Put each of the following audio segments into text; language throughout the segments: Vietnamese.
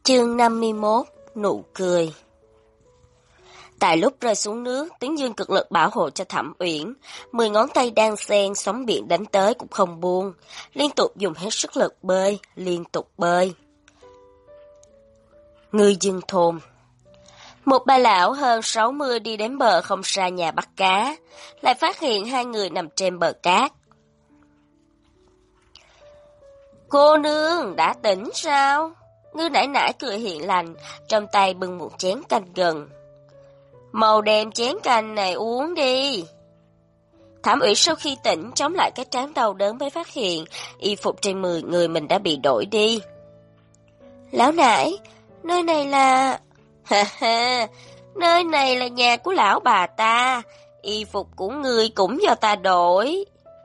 Chương 51, nụ cười. Tại lúc rơi xuống nước, Tiếng Dương cực lực bảo hộ cho Thẩm Uyển, 10 ngón tay đan xen, sóng biển đánh tới cũng không buông, liên tục dùng hết sức lực bơi, liên tục bơi. Ngư dân thôn. Một bà lão hơn 60 đi đến bờ không xa nhà bắt cá, lại phát hiện hai người nằm trên bờ cát. Cô nương, đã tỉnh sao? Ngư nải nải cười hiền lành, trong tay bưng một chén canh gừng. Mau đem chén canh này uống đi. Thẩm Uyển sau khi tỉnh chống lại cái trán đau đớn mới phát hiện y phục trên người mình đã bị đổi đi. Lão nải, nơi này là... nơi này là nhà của lão bà ta, y phục của người cũng do ta đổi.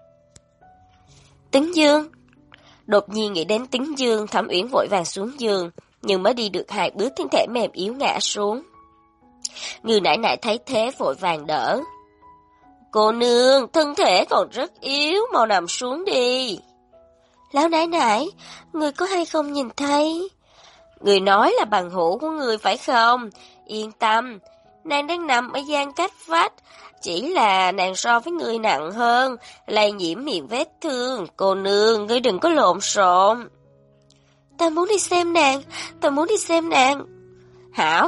Tính Dương. Đột nhiên nghĩ đến Tính Dương, Thẩm Uyển vội vàng xuống giường, nhưng mới đi được 2 bước thân thể mềm yếu ngã xuống. Ngư nải nải thấy thế vội vàng đỡ. Cô nương, thân thể còn rất yếu, mau nằm xuống đi. Lão nải nải, người có hay không nhìn thấy? Người nói là bằng hữu của người phải không? Yên tâm, nàng đang nằm ở gian cách vách, chỉ là nàng so với người nặng hơn, lây nhiễm miệng vết thương. Cô nương, ngươi đừng có lộn xộn. Ta muốn đi xem nàng. Hảo.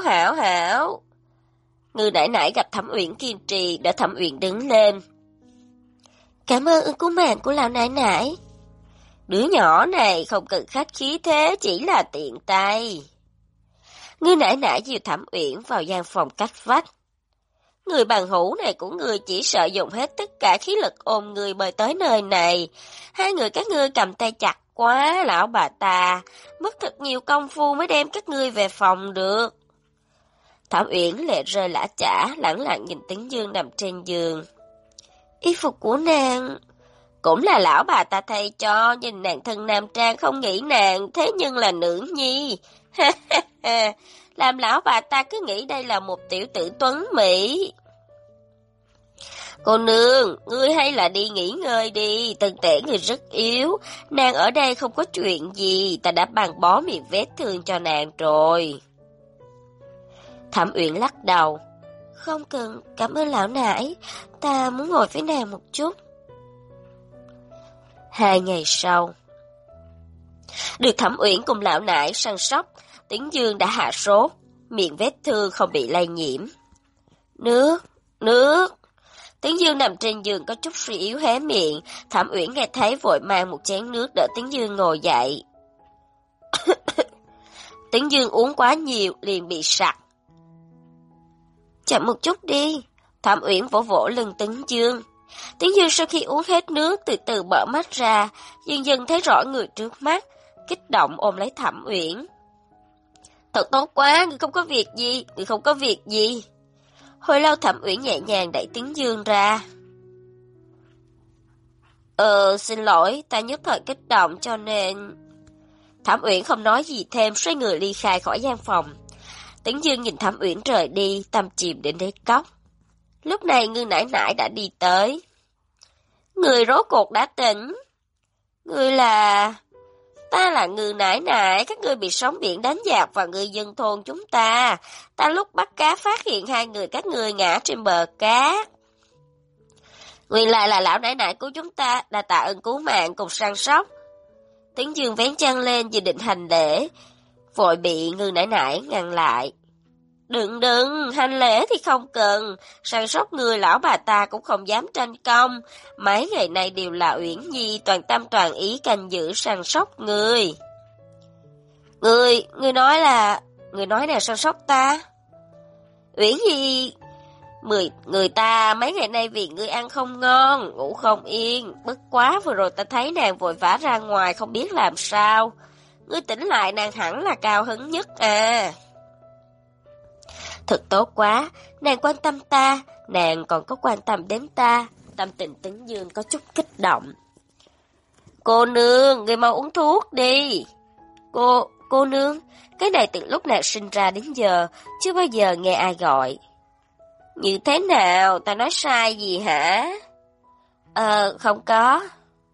Ngư nải nải gặp Thẩm Uyển kiên trì, đỡ Thẩm Uyển đứng lên. Cảm ơn ơn cứu mạng của lão nải nải. Đứa nhỏ này không cần khách khí thế, chỉ là tiện tay. Ngư nải nải dìu Thẩm Uyển vào gian phòng cách vách. Người bằng hữu này của người chỉ sợ dùng hết tất cả khí lực ôm người bơi tới nơi này. Hai người các ngươi cầm tay chặt quá, lão bà ta, mất thật nhiều công phu mới đem các ngươi về phòng được. Thẩm Uyển lệ rơi lã chả, lẳng lặng nhìn Tính Dương nằm trên giường. Y phục của nàng cũng là lão bà ta thay cho, nhìn nàng thân nam trang không nghĩ nàng, thế nhưng là nữ nhi. Làm lão bà ta cứ nghĩ đây là một tiểu tử tuấn mỹ. Cô nương, ngươi hay là đi nghỉ ngơi đi, thân thể người rất yếu, nàng ở đây không có chuyện gì, ta đã băng bó miệng vết thương cho nàng rồi. Thẩm Uyển lắc đầu. Không cần, cảm ơn lão nải, ta muốn ngồi với nàng một chút. 2 ngày sau, được Thẩm Uyển cùng lão nải săn sóc, Tính Dương đã hạ sốt, miệng vết thương không bị lây nhiễm. Nước. Tính Dương nằm trên giường có chút suy yếu hé miệng, Thẩm Uyển nghe thấy vội mang một chén nước đỡ Tính Dương ngồi dậy. Tính Dương uống quá nhiều liền bị sặc. Chậm một chút đi. Thẩm Uyển vỗ vỗ lưng Tính Dương. Tính Dương sau khi uống hết nước từ từ mở mắt ra, dần dần thấy rõ người trước mắt, kích động ôm lấy Thẩm Uyển. Thật tốt quá, người không có việc gì. Hồi lâu Thẩm Uyển nhẹ nhàng đẩy Tính Dương ra. Xin lỗi, ta nhất thời kích động cho nên... Thẩm Uyển không nói gì thêm, xoay người ly khai khỏi gian phòng. Tính Dương nhìn Thẩm Uyển rời đi, tâm chìm đến đáy cốc. Lúc này Ngư nải nải đã đi tới. Người rốt cuộc đã tỉnh. Ngươi là... Ta là Ngư nải nải, các ngươi bị sóng biển đánh dạt vào ngư dân thôn chúng ta. Ta lúc bắt cá phát hiện 2 người các ngươi ngã trên bờ cát. Nguyên lại là lão nải nải của chúng ta, đã tạ ơn cứu mạng cùng săn sóc. Tính Dương vén chân lên dự định hành lễ, vội bị Ngư nải nải ngăn lại. Đừng, hành lễ thì không cần, săn sóc người lão bà ta cũng không dám tranh công. Mấy ngày nay đều là Uyển Nhi toàn tâm toàn ý canh giữ săn sóc người. Người nói là săn sóc ta. Uyển Nhi, người ta mấy ngày nay vì ngươi ăn không ngon, ngủ không yên, bất quá vừa rồi ta thấy nàng vội vã ra ngoài không biết làm sao. Ngươi tỉnh lại nàng hẳn là cao hứng nhất à. Thật tốt quá, nàng quan tâm ta, nàng còn có quan tâm đến ta. Tâm tình Tính Dương có chút kích động. Cô nương, người mau uống thuốc đi. Cô nương, cái này từ lúc nàng sinh ra đến giờ, chưa bao giờ nghe ai gọi. Như thế nào, ta nói sai gì hả? Không có.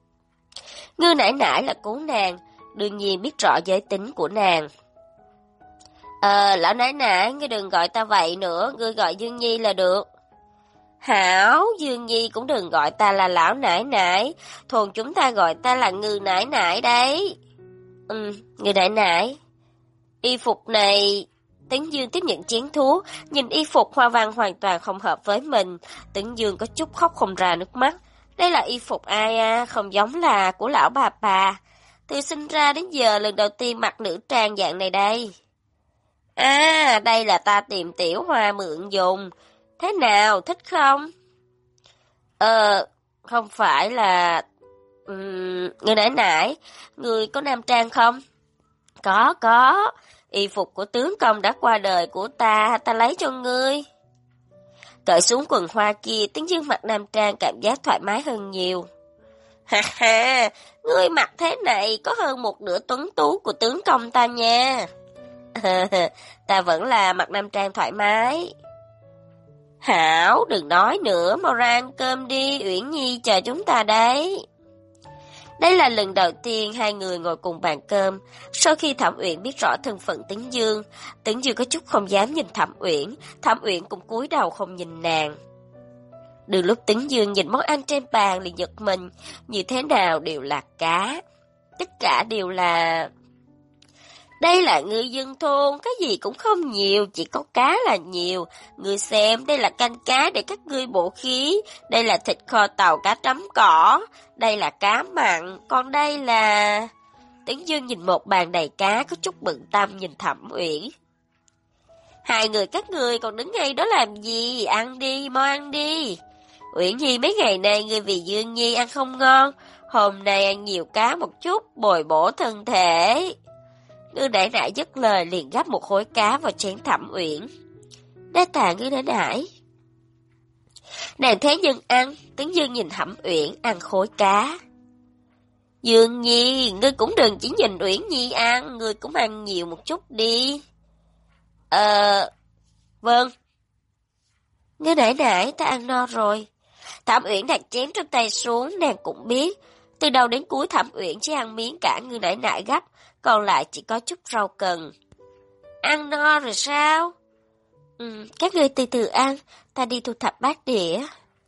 Ngư nải nải là cứu nàng, đương nhiên biết rõ giới tính của nàng. Lão nãi nãi, ngươi đừng gọi ta vậy nữa, ngươi gọi Dương Nhi là được. Hảo, Dương Nhi cũng đừng gọi ta là lão nãi nãi, thôn chúng ta gọi ta là Ngư nãi nãi đấy. Ngư nãi nãi. Y phục này... Tấn Dương tiếp nhận chén thuốc, nhìn y phục hoa văn hoàn toàn không hợp với mình. Tấn Dương có chút khóc không ra nước mắt. Đây là y phục ai à, không giống là của lão bà. Từ sinh ra đến giờ lần đầu tiên mặc nữ trang dạng này đây. À, đây là ta tìm Tiểu Hoa mượn dùng. Thế nào, thích không? Không phải là... Người nãy nãy, người có nam trang không? Có. Y phục của tướng công đã qua đời của ta lấy cho ngươi. Cởi xuống quần hoa kia, Tấn Dương mặc nam trang cảm giác thoải mái hơn nhiều. Ha, ngươi mặc thế này có hơn một nửa tuấn tú của tướng công ta nha. Ta vẫn là mặc nam trang thoải mái. Hảo, đừng nói nữa, mau ra ăn cơm đi, Uyển Nhi chờ chúng ta đấy. Đây là lần đầu tiên hai người ngồi cùng bàn cơm. Sau khi Thẩm Uyển biết rõ thân phận Tấn Dương có chút không dám nhìn Thẩm Uyển cũng cúi đầu không nhìn nàng. Từ lúc Tấn Dương nhìn món ăn trên bàn liền giật mình, như thế nào đều là cá. Tất cả đều là... Đây là ngư dân thôn, cái gì cũng không nhiều, chỉ có cá là nhiều. Ngươi xem, đây là canh cá để các ngươi bổ khí, đây là thịt kho tàu cá trắm cỏ, đây là cá mặn, còn đây là... Tấn Dương nhìn một bàn đầy cá, có chút bận tâm nhìn Thẩm Uyển. Hai người các ngươi còn đứng ngay đó làm gì, ăn đi, mau ăn đi. Uyển Nhi mấy ngày nay ngươi vì Dương Nhi ăn không ngon, hôm nay ăn nhiều cá một chút, bồi bổ thân thể. Ngư nãi nãi dứt lời liền gắp một khối cá vào chén Thẩm Uyển. Đa tạ ngư nãi nãi. Nàng thế nhưng ăn, Tấn Dương nhìn Thẩm Uyển ăn khối cá. Dương Nhi, ngươi cũng đừng chỉ nhìn Uyển Nhi ăn, ngươi cũng ăn nhiều một chút đi. Vâng. Ngư nãi nãi, ta ăn no rồi. Thẩm Uyển đặt chén trong tay xuống, nàng cũng biết. Từ đầu đến cuối Thẩm Uyển chỉ ăn miếng cả ngư nãi nãi gắp, còn lại chỉ có chút rau cần. Ăn no rồi sao? Các ngươi từ từ ăn, ta đi thu thập bát đĩa.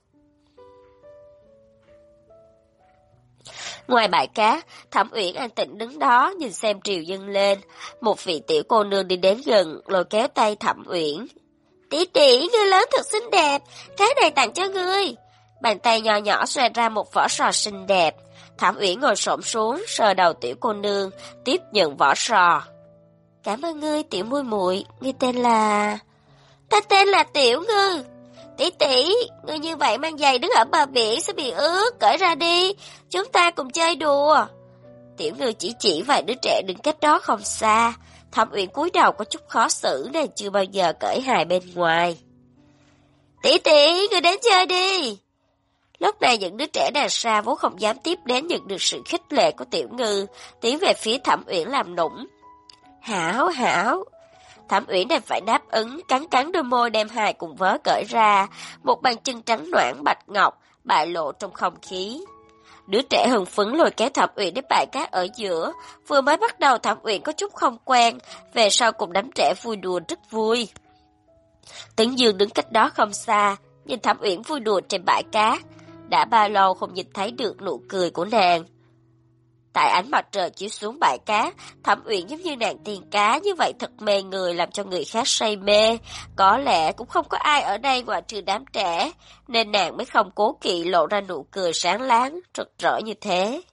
Ngoài bãi cá, Thẩm Uyển an tĩnh đứng đó nhìn xem triều dâng lên. Một vị tiểu cô nương đi đến gần, lôi kéo tay Thẩm Uyển. Tỷ tỷ, ngươi lớn thật xinh đẹp, cái này tặng cho ngươi. Bàn tay nhỏ nhỏ xòe ra một vỏ sò xinh đẹp. Thẩm Uyển ngồi xổm xuống, sờ đầu tiểu cô nương, tiếp nhận vỏ sò. Cảm ơn ngươi, tiểu muội muội, ngươi tên là... Ta tên là Tiểu Ngư. Tỷ tỷ, ngươi như vậy mang giày đứng ở bờ biển sẽ bị ướt, cởi ra đi, chúng ta cùng chơi đùa. Tiểu Ngư chỉ vài đứa trẻ đứng cách đó không xa. Thẩm Uyển cúi đầu có chút khó xử, nên chưa bao giờ cởi hài bên ngoài. Tỷ tỷ, ngươi đến chơi đi. Lúc này những đứa trẻ đằng xa vốn không dám tiếp đến nhận được sự khích lệ của Tiểu Ngư, tiến về phía Thẩm Uyển làm nũng. Hảo. Thẩm Uyển đành phải đáp ứng, cắn đôi môi đem hài cùng vớ cởi ra, một bàn chân trắng noãn bạch ngọc bại lộ trong không khí. Đứa trẻ hưng phấn lôi kéo Thẩm Uyển đến bãi cát ở giữa, vừa mới bắt đầu Thẩm Uyển có chút không quen, về sau cùng đám trẻ vui đùa rất vui. Tấn Dương đứng cách đó không xa, nhìn Thẩm Uyển vui đùa trên bãi cát, đã bao lâu không nhìn thấy được nụ cười của nàng. Tại ánh mặt trời chiếu xuống bãi cá, Thẩm Uyển giống như nàng tiên cá như vậy thật mê người, làm cho người khác say mê. Có lẽ cũng không có ai ở đây ngoại trừ đám trẻ, nên nàng mới không cố kỵ lộ ra nụ cười sáng láng, rực rỡ như thế.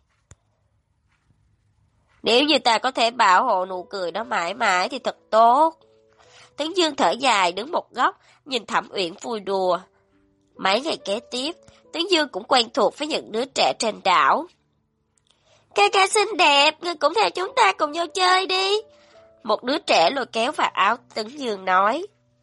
Nếu như ta có thể bảo hộ nụ cười đó mãi mãi thì thật tốt. Tấn Dương thở dài đứng một góc, nhìn Thẩm Uyển vui đùa. Mấy ngày kế tiếp, Tấn Dương cũng quen thuộc với những đứa trẻ trên đảo. Ca xinh đẹp, ngươi cũng theo chúng ta cùng nhau chơi đi. Một đứa trẻ lôi kéo vào áo Tấn Dương nói.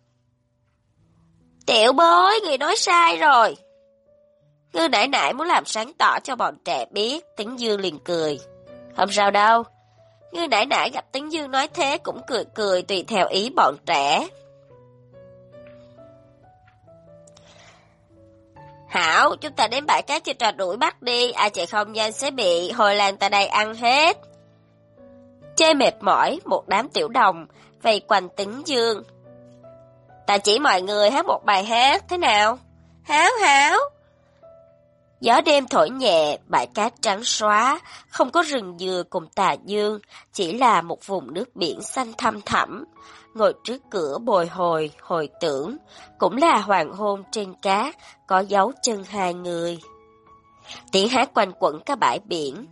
Tiểu bối, người nói sai rồi. Ngư nãi nãi muốn làm sáng tỏ cho bọn trẻ biết, Tấn Dương liền cười. Không sao đâu. Ngư nãi nãi gặp Tấn Dương nói thế cũng cười tùy theo ý bọn trẻ. Hảo, chúng ta đến bãi cát chơi trò đuổi bắt đi, ai chạy không nhanh sẽ bị hồi làng ta đây ăn hết. Chơi mệt mỏi, một đám tiểu đồng vây quanh Tấn Dương. Ta chỉ mọi người hát một bài hát, thế nào? Háo háo! Gió đêm thổi nhẹ, bãi cát trắng xóa, không có rừng dừa cùng tà dương, chỉ là một vùng nước biển xanh thăm thẳm. Ngồi trước cửa bồi hồi, hồi tưởng, cũng là hoàng hôn trên cát, có dấu chân hai người. Tiếng hát quanh quẩn cả bãi biển.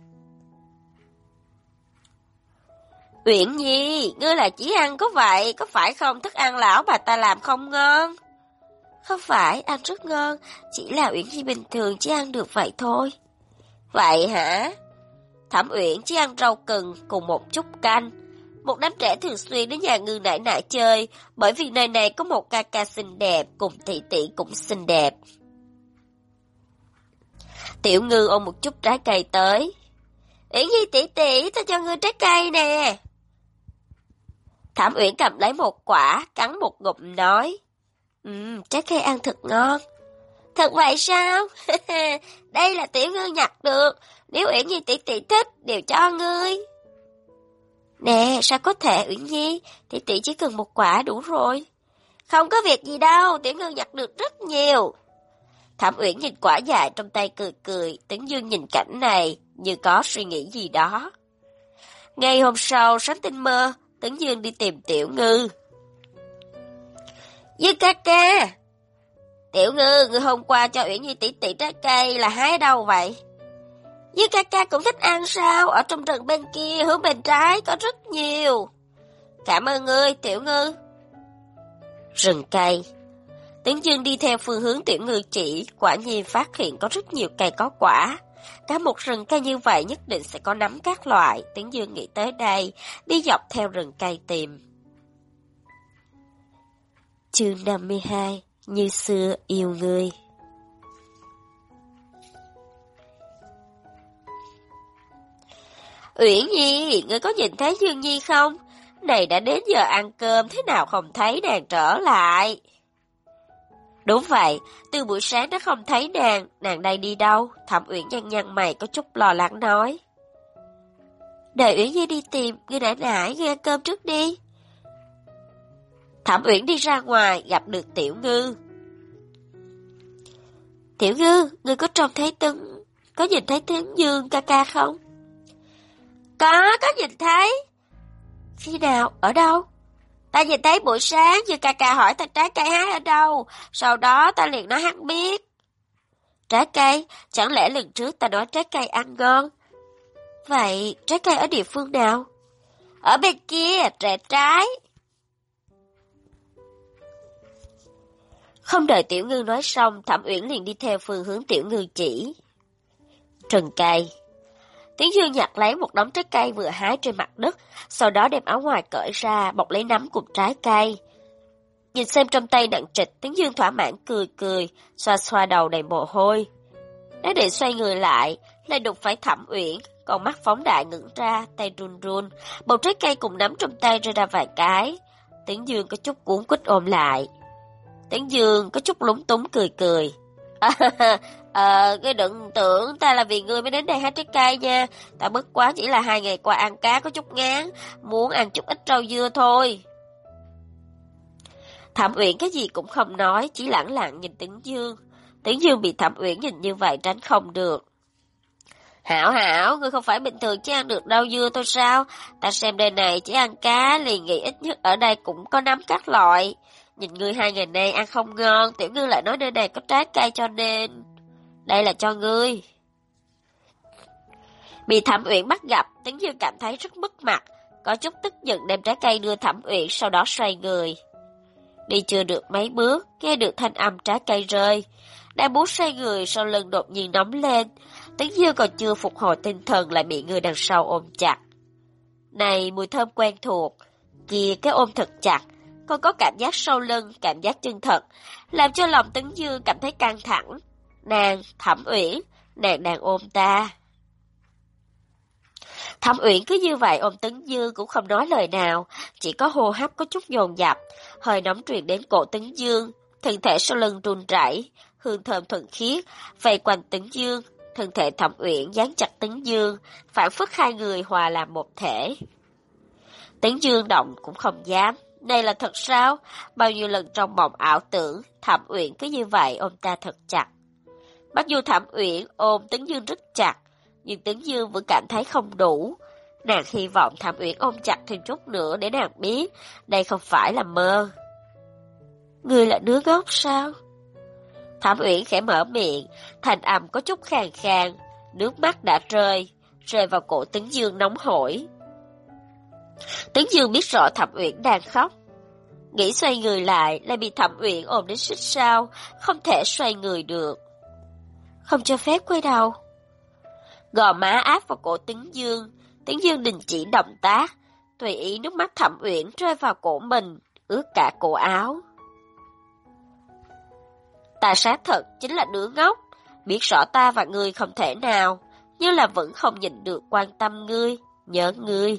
Uyển Nhi, ngươi là chỉ ăn có vậy, có phải không? Thức ăn lão bà ta làm không ngon. Không phải, ăn rất ngon, chỉ là Uyển Nhi bình thường chỉ ăn được vậy thôi. Vậy hả? Thẩm Uyển chỉ ăn rau cần cùng một chút canh. Một đám trẻ thường xuyên đến nhà Ngư nải nải chơi, bởi vì nơi này có một ca ca xinh đẹp, cùng tỷ tỷ cũng xinh đẹp. Tiểu Ngư ôm một chút trái cây tới. Uyển Nhi tỷ tỷ, ta cho ngươi trái cây nè. Thẩm Uyển cầm lấy một quả, cắn một ngụm nói. Trái cây ăn thật ngon. Thật vậy sao? Đây là Tiểu Ngư nhặt được, nếu Uyển Nhi tỷ tỷ thích, đều cho ngươi. Nè, sao có thể Uyển Nhi, tỷ tỷ chỉ cần một quả đủ rồi. Không có việc gì đâu, Tiểu Ngư nhặt được rất nhiều. Thẩm Uyển nhìn quả dài trong tay cười cười, Tấn Dương nhìn cảnh này như có suy nghĩ gì đó. Ngày hôm sau, sáng tinh mơ, Tấn Dương đi tìm Tiểu Ngư. Dư ca ca! Tiểu Ngư, người hôm qua cho Uyển Nhi tỷ tỷ trái cây là hái ở đâu vậy? Dư ca ca cũng thích ăn sao? Ở trong rừng bên kia, hướng bên trái có rất nhiều. Cảm ơn ngươi, Tiểu Ngư. Rừng cây. Tấn Dương đi theo phương hướng Tiểu Ngư chỉ, quả nhiên phát hiện có rất nhiều cây có quả. Cả một rừng cây như vậy nhất định sẽ có nắm các loại. Tấn Dương nghĩ tới đây, đi dọc theo rừng cây tìm. Chương 52, như xưa yêu ngươi. Uyển Nhi, ngươi có nhìn thấy Dương Nhi không? Này đã đến giờ ăn cơm, thế nào không thấy nàng trở lại? Đúng vậy, từ buổi sáng đã không thấy nàng đây đi đâu? Thẩm Uyển nhăn nhăn mày có chút lo lắng nói. Đợi Uyển Nhi đi tìm, ngươi nãy nãy, ngươi ăn cơm trước đi. Thẩm Uyển đi ra ngoài, gặp được Tiểu Ngư. Tiểu Ngư, ngươi có nhìn thấy Tấn Dương ca ca không? Có nhìn thấy. Khi nào, ở đâu? Ta nhìn thấy buổi sáng, như ca ca hỏi ta trái cây hái ở đâu, sau đó ta liền nói hắn biết. Trái cây, chẳng lẽ lần trước ta nói trái cây ăn ngon? Vậy, trái cây ở địa phương nào? Ở bên kia, rẽ trái. Không đợi Tiểu Ngư nói xong, Thẩm Uyển liền đi theo phương hướng Tiểu Ngư chỉ. Rừng cây. Tiến Dương nhặt lấy một đống trái cây vừa hái trên mặt đất, sau đó đem áo ngoài cởi ra, bọc lấy nắm cùng trái cây. Nhìn xem trong tay nặng trịch, Tiến Dương thỏa mãn cười cười, xoa xoa đầu đầy mồ hôi. Đã định xoay người lại đụng phải Thẩm Uyển, con mắt phóng đại ngẩng ra, tay run run, bầu trái cây cùng nắm trong tay rơi ra vài cái. Tiến Dương có chút cuốn quýt ôm lại. Tiến Dương có chút lúng túng cười cười. Ngươi đừng tưởng ta là vì ngươi mới đến đây hái trái cây nha. Ta bất quá chỉ là 2 ngày qua ăn cá có chút ngán, muốn ăn chút ít rau dưa thôi. Thẩm Uyển cái gì cũng không nói, chỉ lẳng lặng nhìn Tấn Dương. Tấn Dương bị Thẩm Uyển nhìn như vậy tránh không được. Hảo, ngươi không phải bình thường chỉ ăn được rau dưa thôi sao? Ta xem đây này chỉ ăn cá, liền nghĩ ít nhất ở đây cũng có nắm các loại. Nhìn ngươi 2 ngày nay ăn không ngon, Tiểu Ngư lại nói nơi này có trái cây cho nên... Đây là cho ngươi. Bị Thẩm Uyển bắt gặp, Tấn Dương cảm thấy rất mất mặt, có chút tức giận đem trái cây đưa Thẩm Uyển, sau đó xoay người. Đi chưa được mấy bước, nghe được thanh âm trái cây rơi. Đang muốn xoay người, sau lưng đột nhiên nóng lên. Tấn Dương còn chưa phục hồi tinh thần lại bị người đằng sau ôm chặt. Này, mùi thơm quen thuộc. Kìa, cái ôm thật chặt. Còn có cảm giác sau lưng, cảm giác chân thật, làm cho lòng Tấn Dương cảm thấy căng thẳng. Nàng, Thẩm Uyển, nàng đang ôm ta. Thẩm Uyển cứ như vậy ôm Tấn Dương cũng không nói lời nào, chỉ có hô hấp có chút dồn dập, hơi nóng truyền đến cổ Tấn Dương, thân thể sau lưng run rẩy, hương thơm thuần khiết vây quanh Tấn Dương, thân thể Thẩm Uyển dán chặt Tấn Dương, phản phất hai người hòa làm một thể. Tấn Dương động cũng không dám. Này là thật sao? Bao nhiêu lần trong mộng ảo tưởng, Thẩm Uyển cứ như vậy ôm ta thật chặt. Mặc dù Thẩm Uyển ôm Tấn Dương rất chặt, nhưng Tấn Dương vẫn cảm thấy không đủ. Nàng hy vọng Thẩm Uyển ôm chặt thêm chút nữa để nàng biết đây không phải là mơ. Ngươi là đứa ngốc sao? Thẩm Uyển khẽ mở miệng, thanh âm có chút khàn khàn, nước mắt đã rơi vào cổ Tấn Dương nóng hổi. Tấn Dương biết rõ Thẩm Uyển đang khóc, nghĩ xoay người lại bị Thẩm Uyển ôm đến xích sao, không thể xoay người được. Không cho phép quay đầu. Gò má áp vào cổ Tấn Dương đình chỉ động tác, tùy ý nước mắt Thẩm Uyển rơi vào cổ mình, ướt cả cổ áo. Ta xác thật chính là đứa ngốc, biết rõ ta và ngươi không thể nào, nhưng là vẫn không nhìn được quan tâm ngươi, nhớ ngươi.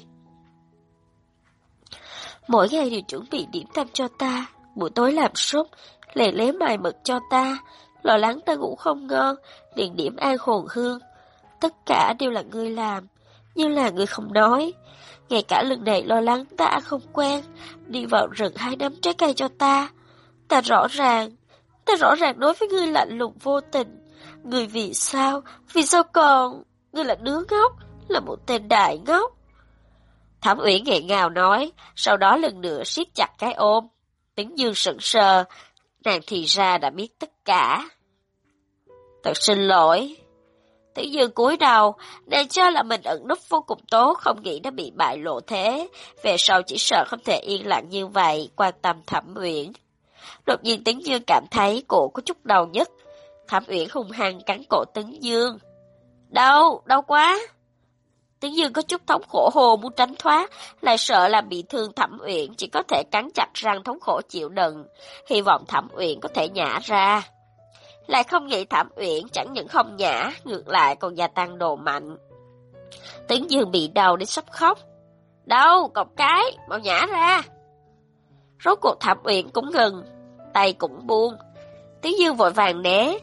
Mỗi ngày đều chuẩn bị điểm tâm cho ta, buổi tối làm súp, lề mài mực cho ta, lo lắng ta ngủ không ngon, liền điểm an hồn hương. Tất cả đều là ngươi làm, nhưng là ngươi không nói. Ngay cả lần này lo lắng ta không quen, đi vào rừng 2 nắm trái cây cho ta. Ta rõ ràng nói với ngươi lạnh lùng vô tình. Ngươi vì sao còn? Ngươi là đứa ngốc, là một tên đại ngốc. Thẩm Uyển nghẹn ngào nói, sau đó lần nữa siết chặt cái ôm. Tấn Dương sững sờ, nàng thì ra đã biết tất cả. Thật xin lỗi. Tấn Dương cúi đầu, nàng cho là mình ẩn núp vô cùng tốt, không nghĩ đã bị bại lộ thế. Về sau chỉ sợ không thể yên lặng như vậy, quan tâm Thẩm Uyển. Đột nhiên Tấn Dương cảm thấy cổ có chút đau nhức. Thẩm Uyển hung hăng cắn cổ Tấn Dương. Đau quá. Tấn Dương có chút thống khổ hồ muốn tránh thoát, lại sợ làm bị thương Thẩm Uyển, chỉ có thể cắn chặt răng thống khổ chịu đựng, hy vọng Thẩm Uyển có thể nhả ra. Lại không nghĩ Thẩm Uyển chẳng những không nhả, ngược lại còn gia tăng độ mạnh. Tấn Dương bị đau đến sắp khóc. Đâu, cọc cái, mau nhả ra. Rốt cuộc Thẩm Uyển cũng ngừng, tay cũng buông. Tấn Dương vội vàng né,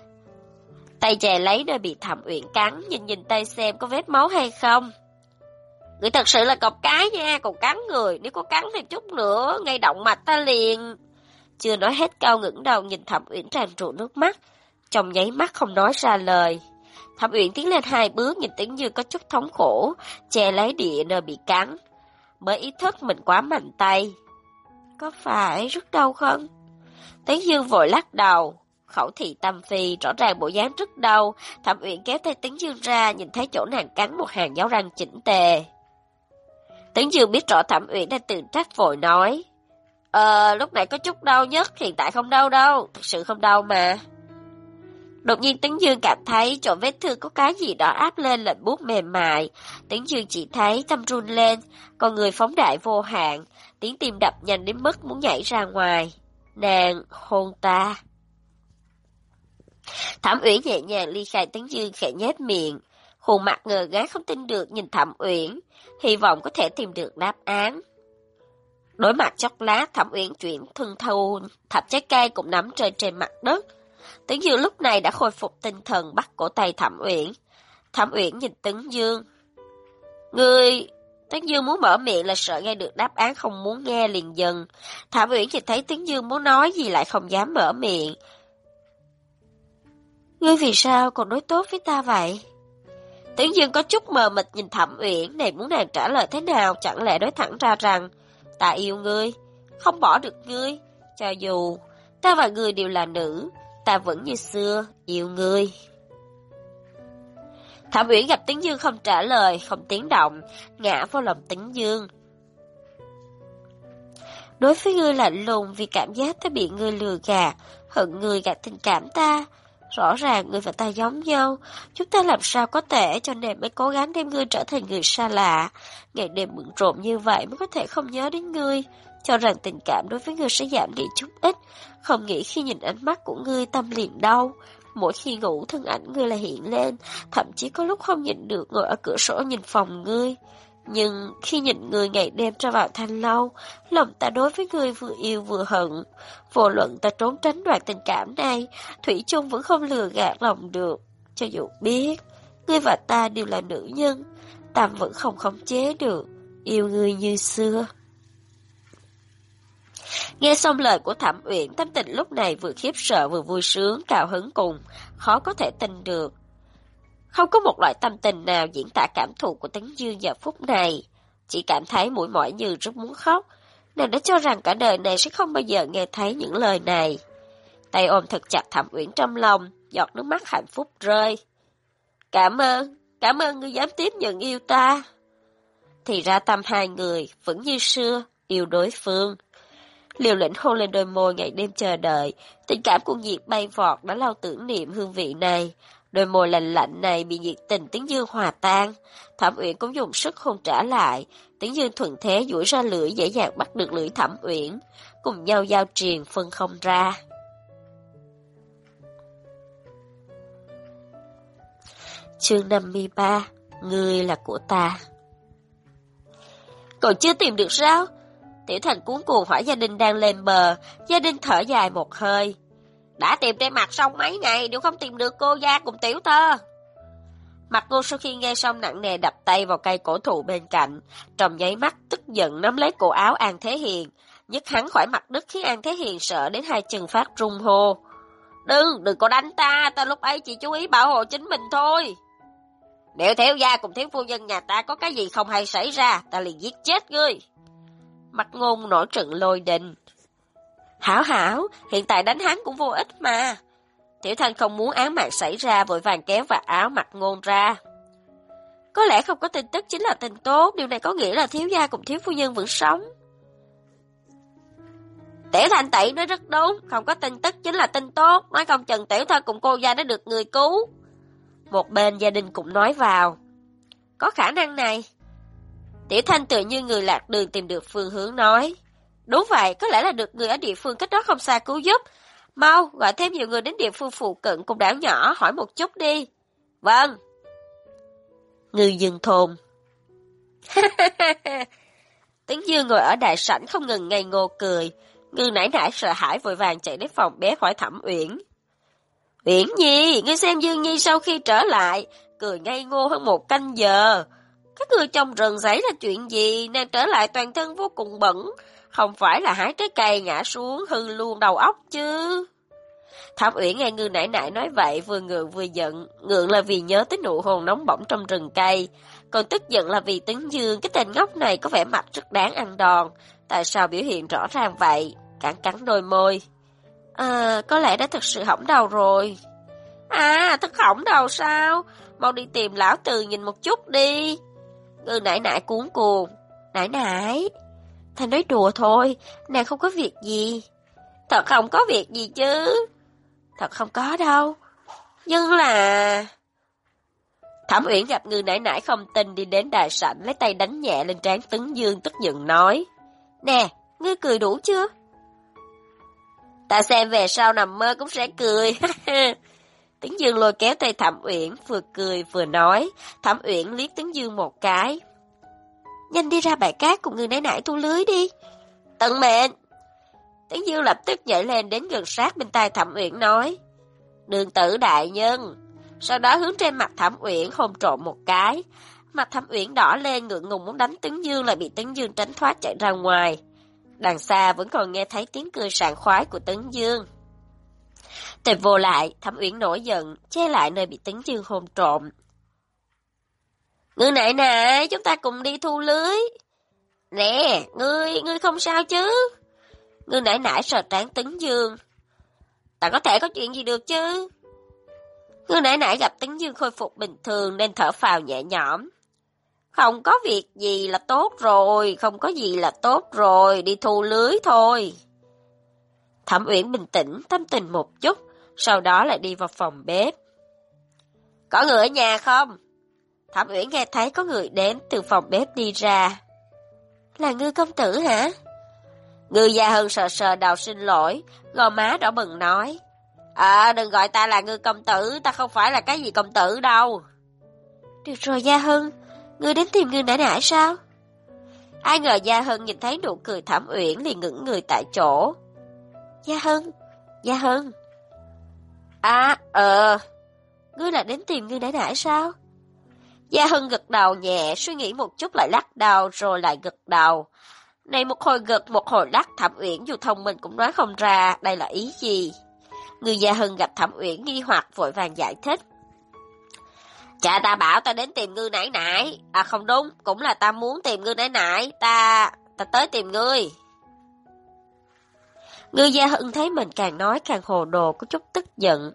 tay chè lấy nơi bị Thẩm Uyển cắn, nhìn tay xem có vết máu hay không. Người thật sự là cọc cái nha, còn cắn người, nếu có cắn thêm chút nữa, ngay động mạch ta liền. Chưa nói hết câu ngẩng đầu nhìn Thẩm Uyển tràn trụ nước mắt, trong nháy mắt không nói ra lời. Thẩm Uyển tiến lên 2 bước, nhìn Tấn Dương có chút thống khổ, che lấy địa nơi bị cắn, mới ý thức mình quá mạnh tay. Có phải rất đau không? Tấn Dương vội lắc đầu, khẩu thị tâm phi, rõ ràng bộ dáng rất đau. Thẩm Uyển kéo tay Tấn Dương ra, nhìn thấy chỗ nàng cắn một hàng dấu răng chỉnh tề. Tấn Dương biết rõ Thẩm Uyển đang tự trách, vội nói, lúc nãy có chút đau nhất, hiện tại không đau đâu, thật sự không đau mà. Đột nhiên Tấn Dương cảm thấy chỗ vết thương có cái gì đó áp lên lạnh buốt mềm mại. Tấn Dương chỉ thấy tâm run lên, con người phóng đại vô hạn, tiếng tim đập nhanh đến mức muốn nhảy ra ngoài. Nàng hôn ta. Thẩm Uyển nhẹ nhàng ly khai Tấn Dương, khẽ nhếch miệng, khuôn mặt ngơ ngác không tin được nhìn Thẩm Uyển, hy vọng có thể tìm được đáp án. Đối mặt chốc lát, Thẩm Uyển chuyển thân thu, thạch trái cây cũng nắm rơi trên mặt đất. Tấn Dương lúc này đã khôi phục tinh thần, bắt cổ tay Thẩm Uyển. Thẩm Uyển nhìn Tấn Dương. Ngươi... Tấn Dương muốn mở miệng là sợ nghe được đáp án, không muốn nghe liền dừng. Thẩm Uyển nhìn thấy Tấn Dương muốn nói gì lại không dám mở miệng. Ngươi vì sao còn đối tốt với ta vậy? Tấn Dương có chút mờ mịt nhìn Thẩm Uyển, này muốn nàng trả lời thế nào, chẳng lẽ nói thẳng ra rằng ta yêu ngươi, không bỏ được ngươi, cho dù ta và ngươi đều là nữ, ta vẫn như xưa yêu ngươi. Thẩm Uyển gặp Tấn Dương không trả lời, không tiếng động, ngã vào lòng Tấn Dương. Đối với ngươi lạnh lùng vì cảm giác ta bị ngươi lừa gạt, hận ngươi gạt tình cảm ta. Rõ ràng ngươi và ta giống nhau, chúng ta làm sao có thể, cho nên mới cố gắng đem ngươi trở thành người xa lạ. Ngày đêm bận rộn như vậy mới có thể không nhớ đến ngươi, cho rằng tình cảm đối với ngươi sẽ giảm đi chút ít. Không nghĩ khi nhìn ánh mắt của ngươi tâm liền đau. Mỗi khi ngủ thân ảnh ngươi lại hiện lên, thậm chí có lúc không nhịn được ngồi ở cửa sổ nhìn phòng ngươi. Nhưng khi nhìn người ngày đêm ra vào thanh lâu, lòng ta đối với ngươi vừa yêu vừa hận. Vô luận ta trốn tránh đoạn tình cảm này, thủy chung vẫn không lừa gạt lòng được. Cho dù biết, ngươi và ta đều là nữ nhân, ta vẫn không khống chế được. yêu ngươi như xưa. Nghe xong lời của Thẩm Uyển, tâm tình lúc này vừa khiếp sợ vừa vui sướng, cao hứng cùng, khó có thể tin được. Không có một loại tâm tình nào diễn tả cảm thụ của Tấn Dương giờ phút này, chỉ cảm thấy mũi mỏi như rất muốn khóc. Nàng đã cho rằng cả đời này sẽ không bao giờ nghe thấy những lời này. Tay ôm thật chặt Thẩm Uyển trong lòng, giọt nước mắt hạnh phúc rơi. Cảm ơn ngươi dám tiếp nhận yêu ta. Thì ra tâm hai người vẫn như xưa, yêu đối phương. Liều lĩnh hôn lên đôi môi ngày đêm chờ đợi, tình cảm cuồng nhiệt bay vọt đã lâu tưởng niệm hương vị này. Đôi môi lạnh lạnh này bị nhiệt tình Tấn Dương hòa tan. Thẩm Uyển cũng dùng sức hôn trả lại. Tấn Dương thuận thế duỗi ra lưỡi dễ dàng bắt được lưỡi Thẩm Uyển, cùng nhau giao triền phân không ra. Chương 53. Ngươi là của ta. Còn chưa tìm được sao? Tiểu Thành cuống cuồng hỏi gia đình đang lên bờ. Gia đình thở dài một hơi. Đã tìm trên mặt sông mấy ngày đều không tìm được cô gia cùng tiểu thơ. Mặt Ngôn sau khi nghe xong nặng nề đập tay vào cây cổ thụ bên cạnh, trong nháy mắt tức giận nắm lấy cổ áo An Thế Hiền, nhấc hắn khỏi mặt đất khiến An Thế Hiền sợ đến hai chân phát run hô. Đừng có đánh ta lúc ấy chỉ chú ý bảo hộ chính mình thôi. Nếu thiếu gia cùng thiếu phu nhân nhà ta có cái gì không hay xảy ra, ta liền giết chết ngươi. Mặt Ngôn nổi trận lôi đình. Hảo, hiện tại đánh hắn cũng vô ích mà. Tiểu Thanh không muốn án mạng xảy ra, vội vàng kéo vạt áo Mặt Ngôn ra. Có lẽ không có tin tức chính là tin tốt, điều này có nghĩa là thiếu gia cùng thiếu phu nhân vẫn sống. Tiểu Thanh tỷ nói rất đúng, không có tin tức chính là tin tốt, nói không chừng tiểu thơ cùng cô gia đã được người cứu. Một bên gia đình cũng nói vào. Có khả năng này. Tiểu Thanh tự như người lạc đường tìm được phương hướng nói. Đúng vậy, có lẽ là được người ở địa phương cách đó không xa cứu giúp. Mau, gọi thêm nhiều người đến địa phương phụ cận cùng đảo nhỏ hỏi một chút đi. Vâng. Ngư Dương thôn. Tấn Dương ngồi ở đại sảnh không ngừng ngây ngô cười. Ngư nãy nãy sợ hãi vội vàng chạy đến phòng bếp hỏi Thẩm Uyển. Uyển Nhi, ngươi xem Dương Nhi sau khi trở lại, cười ngây ngô hơn một canh giờ. Các ngươi trong rừng xảy ra chuyện gì, nàng trở lại toàn thân vô cùng bẩn, không phải là hái trái cây ngã xuống hư luôn đầu óc chứ. Thẩm Uyển nghe Ngư nãy nãy nói vậy vừa ngượng vừa giận, ngượng là vì nhớ tới nụ hôn nóng bỏng trong rừng cây, còn tức giận là vì Tấn Dương, cái tên ngốc này có vẻ mặt rất đáng ăn đòn, tại sao biểu hiện rõ ràng vậy, cắn đôi môi. Có lẽ đã thật sự hỏng đầu rồi. Thật hỏng đầu sao? Mau đi tìm lão Từ nhìn một chút đi. Ngư nãy nãy cuống cuồng. Nãy, Thành nói đùa thôi, nàng không có việc gì. Thật không có việc gì chứ? Thật không có đâu. Nhưng là... Thẩm Uyển gặp Ngư nãy nãy không tin đi đến đại sảnh lấy tay đánh nhẹ lên trán Tấn Dương tức giận nói. Nè, ngươi cười đủ chưa? Ta xem về sau nằm mơ cũng sẽ cười. Tấn Dương lôi kéo tay Thẩm Uyển vừa cười vừa nói. Thẩm Uyển liếc Tấn Dương một cái. Nhanh đi ra bãi cát cùng Ngư nãy nãy thu lưới đi. Tận mệnh. Tấn Dương lập tức nhảy lên đến gần sát bên tai Thẩm Uyển nói. Đường tử đại nhân. Sau đó hướng trên mặt Thẩm Uyển hôn trộn một cái. Mặt Thẩm Uyển đỏ lên ngượng ngùng muốn đánh Tấn Dương lại bị Tấn Dương tránh thoát chạy ra ngoài. Đằng xa vẫn còn nghe thấy tiếng cười sảng khoái của Tấn Dương. Tìm vô lại, Thẩm Uyển nổi giận, che lại nơi bị Tấn Dương hôn trộm. Ngư nãy nãy, chúng ta cùng đi thu lưới. Nè, ngươi không sao chứ? Ngư nãy nãy sờ trán Tấn Dương. Ta có thể có chuyện gì được chứ? Ngư nãy nãy gặp Tấn Dương khôi phục bình thường nên thở phào nhẹ nhõm. Không có việc gì là tốt rồi, đi thu lưới thôi. Thẩm Uyển bình tĩnh, tâm tình một chút, sau đó lại đi vào phòng bếp. Có người ở nhà không? Thẩm Uyển nghe thấy có người đến từ phòng bếp đi ra. Là Ngư công tử hả? Ngư Gia Hân sờ sờ đầu xin lỗi, gò má đỏ bừng nói. Đừng gọi ta là Ngư công tử, ta không phải là cái gì công tử đâu. Được rồi Gia Hân, ngươi đến tìm Ngư nãy nãy sao? Ai ngờ Gia Hân nhìn thấy nụ cười Thẩm Uyển liền ngẩng người tại chỗ. Gia Hân. Ngươi là đến tìm Ngư nãy nãy sao? Gia Hưng gật đầu nhẹ, suy nghĩ một chút lại lắc đầu rồi lại gật đầu. Này một hồi gật một hồi lắc, Thẩm Uyển dù thông minh cũng nói không ra đây là ý gì. Người Gia Hưng gặp Thẩm Uyển nghi hoặc vội vàng giải thích. Cha ta bảo ta đến tìm ngươi nãy nãy. À không đúng, cũng là ta muốn tìm ngươi nãy nãy. Ta tới tìm ngươi. Người Gia Hưng thấy mình càng nói càng hồ đồ, có chút tức giận.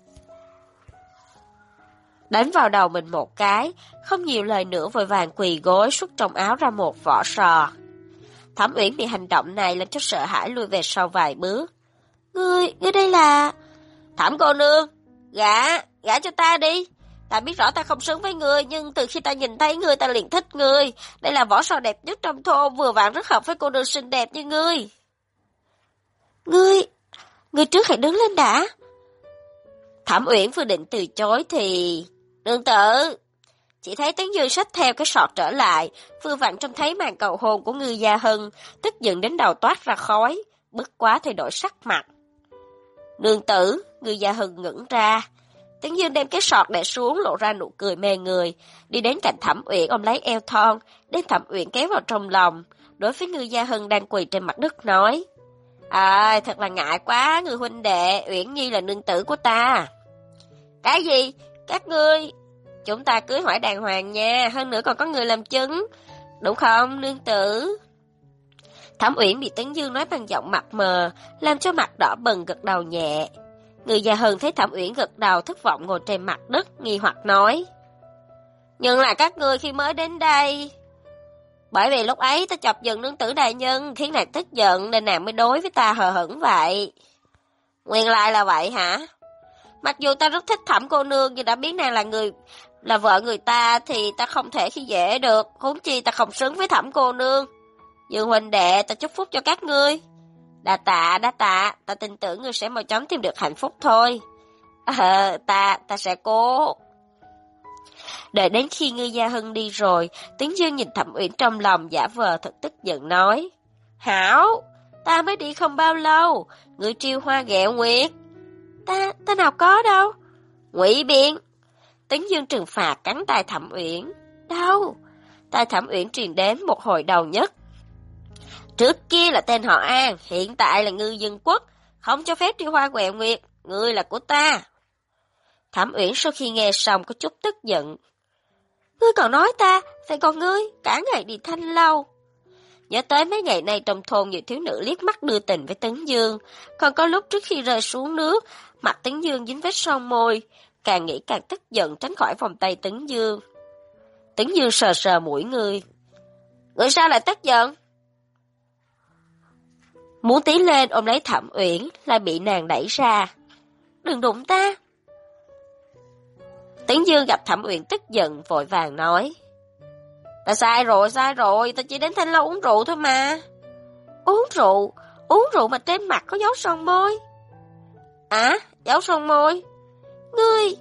Đánh vào đầu mình một cái, không nhiều lời nữa vội vàng quỳ gối xuất trong áo ra một vỏ sò. Thẩm Uyển bị hành động này làm cho sợ hãi lùi về sau vài bước. Ngươi đây là... Thẩm cô nương, gả cho ta đi. Ta biết rõ ta không xứng với ngươi, nhưng từ khi ta nhìn thấy ngươi ta liền thích ngươi. Đây là vỏ sò đẹp nhất trong thôn, vừa vặn rất hợp với cô nương xinh đẹp như ngươi. Ngươi trước hãy đứng lên đã. Thẩm Uyển vừa định từ chối thì... Nương tử! Chỉ thấy Tấn Dương xách theo cái sọt trở lại, vừa vặn trông thấy màn cầu hôn của Ngư Gia Hưng, tức giận đến đầu toát ra khói, bức quá thay đổi sắc mặt. Nương tử! Ngư Gia Hưng ngẩng ra. Tấn Dương đem cái sọt đè xuống lộ ra nụ cười mê người, đi đến cạnh Thẩm Uyển ôm lấy eo thon, đem Thẩm Uyển kéo vào trong lòng, đối với Ngư Gia Hưng đang quỳ trên mặt đất nói. Thật là ngại quá, người huynh đệ, Uyển Nhi là nương tử của ta. Cái gì? Các ngươi? Chúng ta cưới hỏi đàng hoàng nha, hơn nữa còn có người làm chứng. Đúng không, nương tử? Thẩm Uyển bị Tấn Dương nói bằng giọng mập mờ, làm cho mặt đỏ bừng gật đầu nhẹ. Người Gia Hưng thấy Thẩm Uyển gật đầu thất vọng ngồi trên mặt đất, nghi hoặc nói. Nhưng là các ngươi khi mới đến đây. Bởi vì lúc ấy ta chọc giận nương tử đại nhân, khiến nàng tức giận nên nàng mới đối với ta hờ hững vậy. Nguyên lai là vậy hả? Mặc dù ta rất thích Thẩm cô nương, nhưng đã biết nàng là vợ người ta thì ta không thể khi dễ được, huống chi ta không xứng với Thẩm cô nương. Dương huynh đệ, ta chúc phúc cho các ngươi. Đa tạ, ta tin tưởng ngươi sẽ mau chóng tìm được hạnh phúc thôi. Ta sẽ cố. Đợi đến khi Ngư Gia Hưng đi rồi, Tấn Dương nhìn Thẩm Uyển trong lòng giả vờ thật tức giận nói. Hảo, ta mới đi không bao lâu, ngươi triêu hoa ghẹo nguyệt. Ta nào có đâu. Ngụy biện. Tấn Dương trừng phạt cắn tay Thẩm Uyển. Đâu? Tai Thẩm Uyển truyền đến một hồi đầu nhất. Trước kia là tên họ An, hiện tại là Ngư Dân Quốc, không cho phép triêu hoa ghẹo nguyệt, ngươi là của ta. Thẩm Uyển sau khi nghe xong có chút tức giận. Ngươi còn nói ta, vậy còn ngươi, cả ngày đi thanh lâu. Nhớ tới mấy ngày nay trong thôn nhiều thiếu nữ liếc mắt đưa tình với Tấn Dương, còn có lúc trước khi rơi xuống nước, mặt Tấn Dương dính vết son môi, càng nghĩ càng tức giận tránh khỏi vòng tay Tấn Dương. Tấn Dương sờ sờ mũi người. Ngươi sao lại tức giận? Muốn tí lên ôm lấy Thẩm Uyển, lại bị nàng đẩy ra. Đừng đụng ta. Tấn Dương gặp Thẩm Uyển tức giận, vội vàng nói. Ta sai rồi, ta chỉ đến thanh lâu uống rượu thôi mà. Uống rượu mà trên mặt có dấu son môi. Dấu son môi? Ngươi!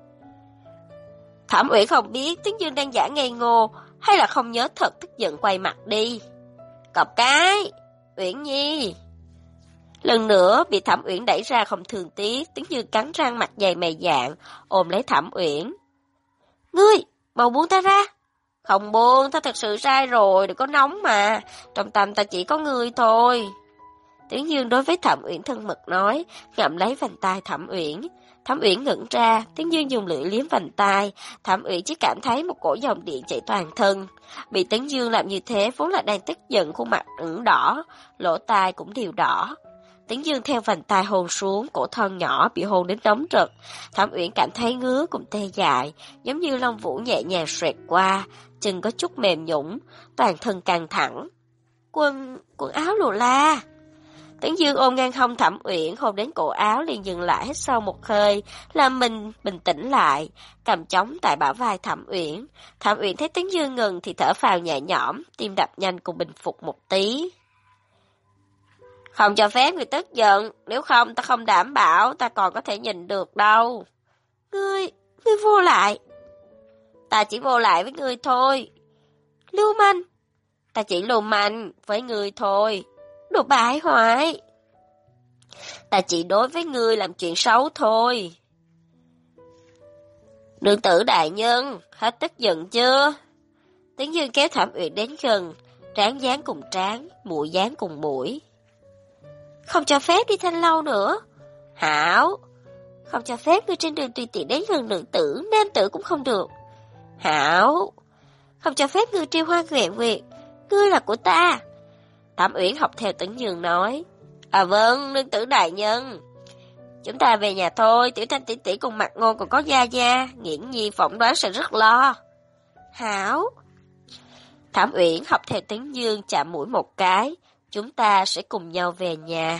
Thẩm Uyển không biết Tấn Dương đang giả ngây ngô, hay là không nhớ thật tức giận quay mặt đi. Cọc cái! Uyển Nhi! Lần nữa bị Thẩm Uyển đẩy ra không thương tiếc, Tấn Dương cắn răng mặt dày mày dạn, ôm lấy Thẩm Uyển. Ngươi! Mau buông ta ra! Không buông, ta thật sự sai rồi, đừng có nóng mà. Trong tâm ta chỉ có ngươi thôi. Tấn Dương đối với Thẩm Uyển thân mật nói, ngậm lấy vành tai Thẩm Uyển. Thẩm Uyển ngẩn ra, Tấn Dương dùng lưỡi liếm vành tai. Thẩm Uyển chỉ cảm thấy một cổ dòng điện chạy toàn thân. Bị Tấn Dương làm như thế vốn là đang tức giận, khuôn mặt ửng đỏ, lỗ tai cũng đều đỏ. Tấn Dương theo vành tai hôn xuống, cổ thon nhỏ bị hôn đến nóng rực. Thẩm Uyển cảm thấy ngứa cùng tê dại, giống như lông vũ nhẹ nhàng xoẹt qua, chân có chút mềm nhũn, toàn thân căng thẳng. Quần áo lù la. Tấn Dương ôm ngang hông Thẩm Uyển, hôn đến cổ áo liền dừng lại hít sâu một hơi, làm mình bình tĩnh lại, cầm chống tại bả vai Thẩm Uyển. Thẩm Uyển thấy Tấn Dương ngừng thì thở phào nhẹ nhõm, tim đập nhanh cùng bình phục một tí. Không cho phép người tức giận, nếu không ta không đảm bảo ta còn có thể nhìn được đâu. Ngươi vô lại. Ta chỉ vô lại với ngươi thôi. Lưu manh. Ta chỉ lưu manh với ngươi thôi. Đồ bại hoại. Ta chỉ đối với ngươi làm chuyện xấu thôi. Nương tử đại nhân, hết tức giận chưa? Tấn Dương kéo Thẩm Uyển đến gần, trán dán cùng trán, mũi dán cùng mũi. Không cho phép đi Thanh Lâu nữa. Hảo. Không cho phép ngươi trên đường tùy tiện đến gần nữ tử, nam tử cũng không được. Hảo. Không cho phép ngươi triêu hoa ghẹn nguyệt, ngươi là của ta. Thẩm Uyển học theo Tấn Dương nói. À vâng, nương tử đại nhân. Chúng ta về nhà thôi, Tiểu Thanh tỷ tỷ cùng Mạc Ngôn còn có Gia Gia, Nghiễn Nhi phỏng đoán sẽ rất lo. Hảo. Thẩm Uyển học theo Tấn Dương chạm mũi một cái, chúng ta sẽ cùng nhau về nhà.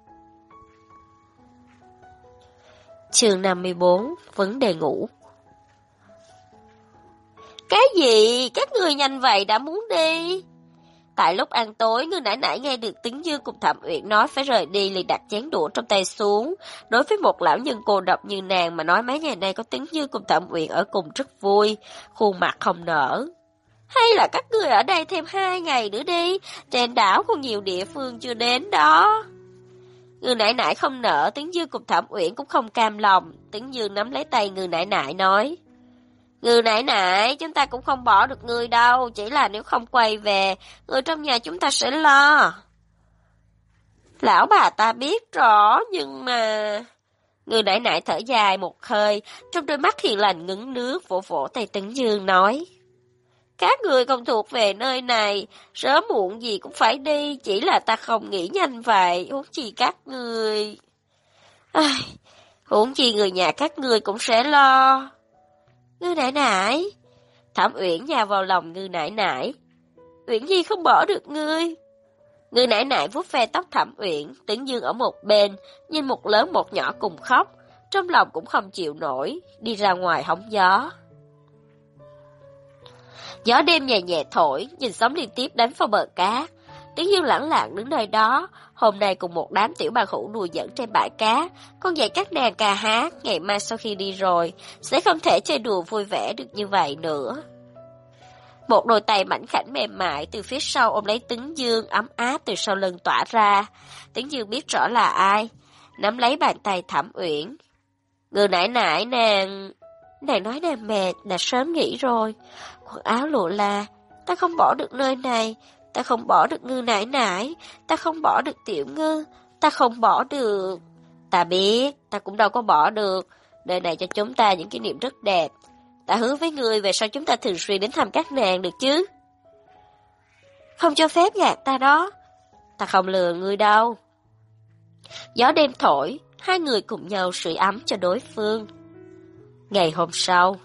Chương 54, vấn đề ngủ. Cái gì? Các người nhanh vậy đã muốn đi? Tại lúc ăn tối, Ngư Nải Nải nghe được Tấn Dương cùng Thẩm Uyển nói phải rời đi, liền đặt chén đũa trong tay xuống. Đối với một lão nhân cô độc như nàng mà nói mấy ngày nay có Tấn Dương cùng Thẩm Uyển ở cùng rất vui, khuôn mặt không nở. Hay là các người ở đây thêm 2 ngày nữa đi, trên đảo còn nhiều địa phương chưa đến đó. Ngư Nải Nải không nở, Tấn Dương cùng Thẩm Uyển cũng không cam lòng. Tấn Dương nắm lấy tay Ngư Nải Nải nói. Ngư Nải Nải, chúng ta cũng không bỏ được ngươi đâu, chỉ là nếu không quay về, người trong nhà chúng ta sẽ lo. Lão bà ta biết rõ, nhưng mà... Ngư Nải Nải thở dài một hơi, trong đôi mắt hiền lành ngấn nước, vỗ vỗ tay Tấn Dương nói. Các người không thuộc về nơi này, sớm muộn gì cũng phải đi, chỉ là ta không nghĩ nhanh vậy, huống chi các người. Huống chi người nhà các người cũng sẽ lo. Ngư Nải Nải. Thẩm Uyển nhào vào lòng Ngư Nải Nải. Uyển Nhi không bỏ được ngươi. Ngư Nải Nải vuốt ve tóc Thẩm Uyển, Tấn Dương ở một bên, nhìn một lớn một nhỏ cùng khóc, trong lòng cũng không chịu nổi, đi ra ngoài hóng gió. Gió đêm nhẹ nhẹ thổi, nhìn sóng liên tiếp đánh vào bờ cá. Tấn Dương lẳng lặng đứng nơi đó, hôm nay cùng một đám tiểu bà hữu đùa giỡn trên bãi cá, con dạy các nàng ca hát, ngày mai sau khi đi rồi, sẽ không thể chơi đùa vui vẻ được như vậy nữa. Một đôi tay mảnh khảnh mềm mại từ phía sau ôm lấy Tấn Dương, ấm áp từ sau lưng tỏa ra. Tấn Dương biết rõ là ai, nắm lấy bàn tay Thẩm Uyển. Ngư Nải Nải nàng nói nàng mệt, đã sớm nghỉ rồi. Quần áo lụa là, ta không bỏ được nơi này, ta không bỏ được Ngư Nải Nải, ta không bỏ được Tiểu Ngư, ta không bỏ được. Ta biết, ta cũng đâu có bỏ được, nơi này cho chúng ta những kỷ niệm rất đẹp. Ta hứa với ngươi về sau chúng ta thường xuyên đến thăm các nàng được chứ. Không cho phép gạt ta đó, ta không lừa ngươi đâu. Gió đêm thổi, hai người cùng nhau sưởi ấm cho đối phương. Ngày hôm sau,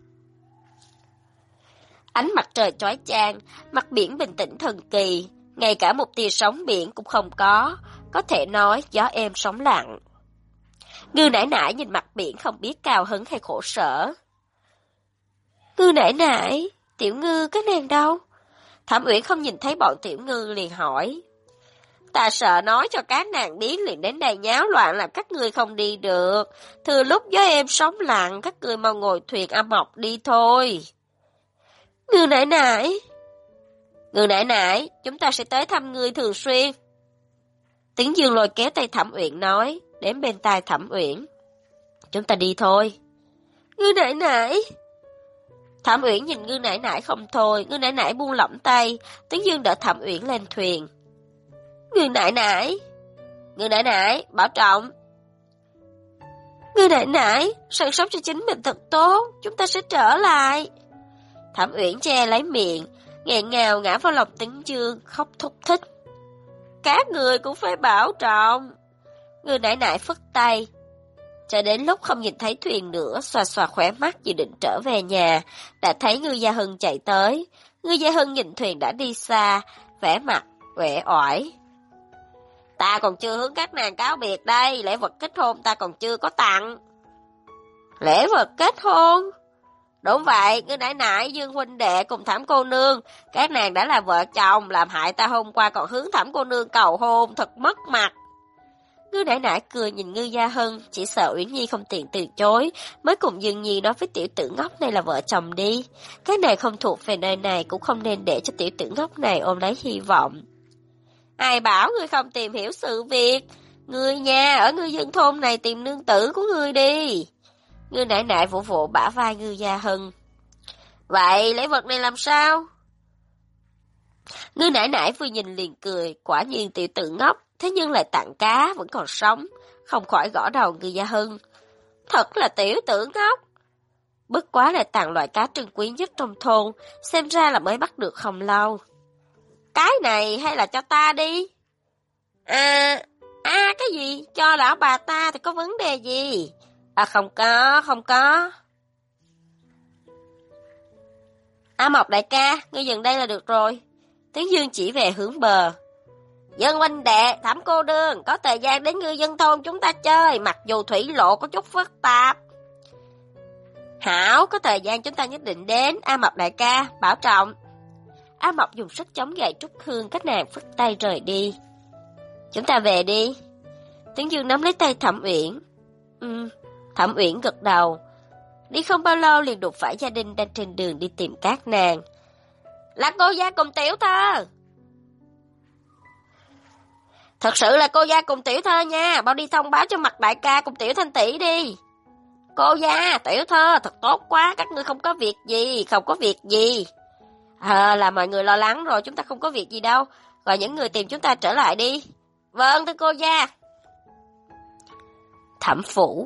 ánh mặt trời chói chang, mặt biển bình tĩnh thần kỳ, ngay cả một tia sóng biển cũng không có thể nói gió êm sóng lặng. Ngư Nải Nải nhìn mặt biển không biết cao hứng hay khổ sở. Ngư Nải Nải, Tiểu Ngư các nàng đâu? Thẩm Uyển không nhìn thấy bọn Tiểu Ngư liền hỏi. Ta sợ nói cho các nàng biết liền đến đây nháo loạn làm các ngươi không đi được. Thừa lúc gió êm sóng lặng, các ngươi mau ngồi thuyền âm mộc đi thôi. Ngư Nải Nải. Ngư Nải Nải, chúng ta sẽ tới thăm ngươi thường xuyên. Tấn Dương lôi kéo tay Thẩm Uyển nói, đến bên tai Thẩm Uyển. Chúng ta đi thôi. Ngư Nải Nải. Thẩm Uyển nhìn Ngư Nải Nải không thôi, Ngư Nải Nải buông lỏng tay, Tấn Dương đỡ Thẩm Uyển lên thuyền. Ngư Nải Nải. Ngư Nải Nải, bảo trọng. Ngư Nải Nải, săn sóc cho chính mình thật tốt, chúng ta sẽ trở lại. Thẩm Uyển che lấy miệng, nghẹn ngào ngã vào lòng Tấn Dương, khóc thúc thích. Các người cũng phải bảo trọng. Ngư Nải Nải phất tay. Cho đến lúc không nhìn thấy thuyền nữa, xoa xoa khóe mắt dự định trở về nhà, đã thấy Ngư Gia Hân chạy tới. Ngư Gia Hân nhìn thuyền đã đi xa, vẻ mặt uể oải. Ta còn chưa hướng các nàng cáo biệt đây, lễ vật kết hôn ta còn chưa có tặng. Lễ vật kết hôn? Đúng vậy, Ngư Nải Nải, Dương huynh đệ cùng Thẩm cô nương, các nàng đã là vợ chồng, làm hại ta hôm qua còn hướng Thẩm cô nương cầu hôn, thật mất mặt. Ngư Nải Nải cười nhìn Ngư Gia Hân, chỉ sợ Uyển Nhi không tiện từ chối, mới cùng Dương Nhi nói với tiểu tử ngốc này là vợ chồng đi. Cái này không thuộc về nơi này, cũng không nên để cho tiểu tử ngốc này ôm lấy hy vọng. Ai bảo ngươi không tìm hiểu sự việc? Ngươi nha, ở ngư dân thôn này tìm nương tử của ngươi đi. Ngư nải nải vỗ vỗ bả vai Ngư Gia Hân. Vậy lễ vật này làm sao? Ngư nải nải vừa nhìn liền cười, quả nhiên tiểu tử ngốc, thế nhưng lại tặng cá vẫn còn sống, không khỏi gõ đầu Ngư Gia Hân. Thật là tiểu tử ngốc. Bất quá lại tặng loại cá trân quý nhất trong thôn, xem ra là mới bắt được không lâu. Cái này hay là cho ta đi? Cái gì? Cho lão bà ta thì có vấn đề gì? Không có. Mộc đại ca, ngươi dừng đây là được rồi. Tiếng Dương chỉ về hướng bờ. Dân huynh đệ, Thẩm cô đương, có thời gian đến Ngư Dân thôn chúng ta chơi, mặc dù thủy lộ có chút phức tạp. Hảo, có thời gian chúng ta nhất định đến. Mộc đại ca, bảo trọng. Mộc dùng sức chống gậy Trúc Hương, các nàng phất tay rời đi. Chúng ta về đi. Tiếng Dương nắm lấy tay Thẩm Uyển. Thẩm Uyển gật đầu. Đi không bao lâu liền đụng phải gia đình đang trên đường đi tìm các nàng. Là cô gia cùng tiểu thơ. Thật sự là cô gia cùng tiểu thơ nha, bao đi thông báo cho Mặt đại ca cùng tiểu thanh tỷ đi. Cô gia, tiểu thơ, thật tốt quá, các ngươi không có việc gì. Là mọi người lo lắng rồi, chúng ta không có việc gì đâu. Gọi những người tìm chúng ta trở lại đi. Vâng, thưa cô gia. Thẩm phủ.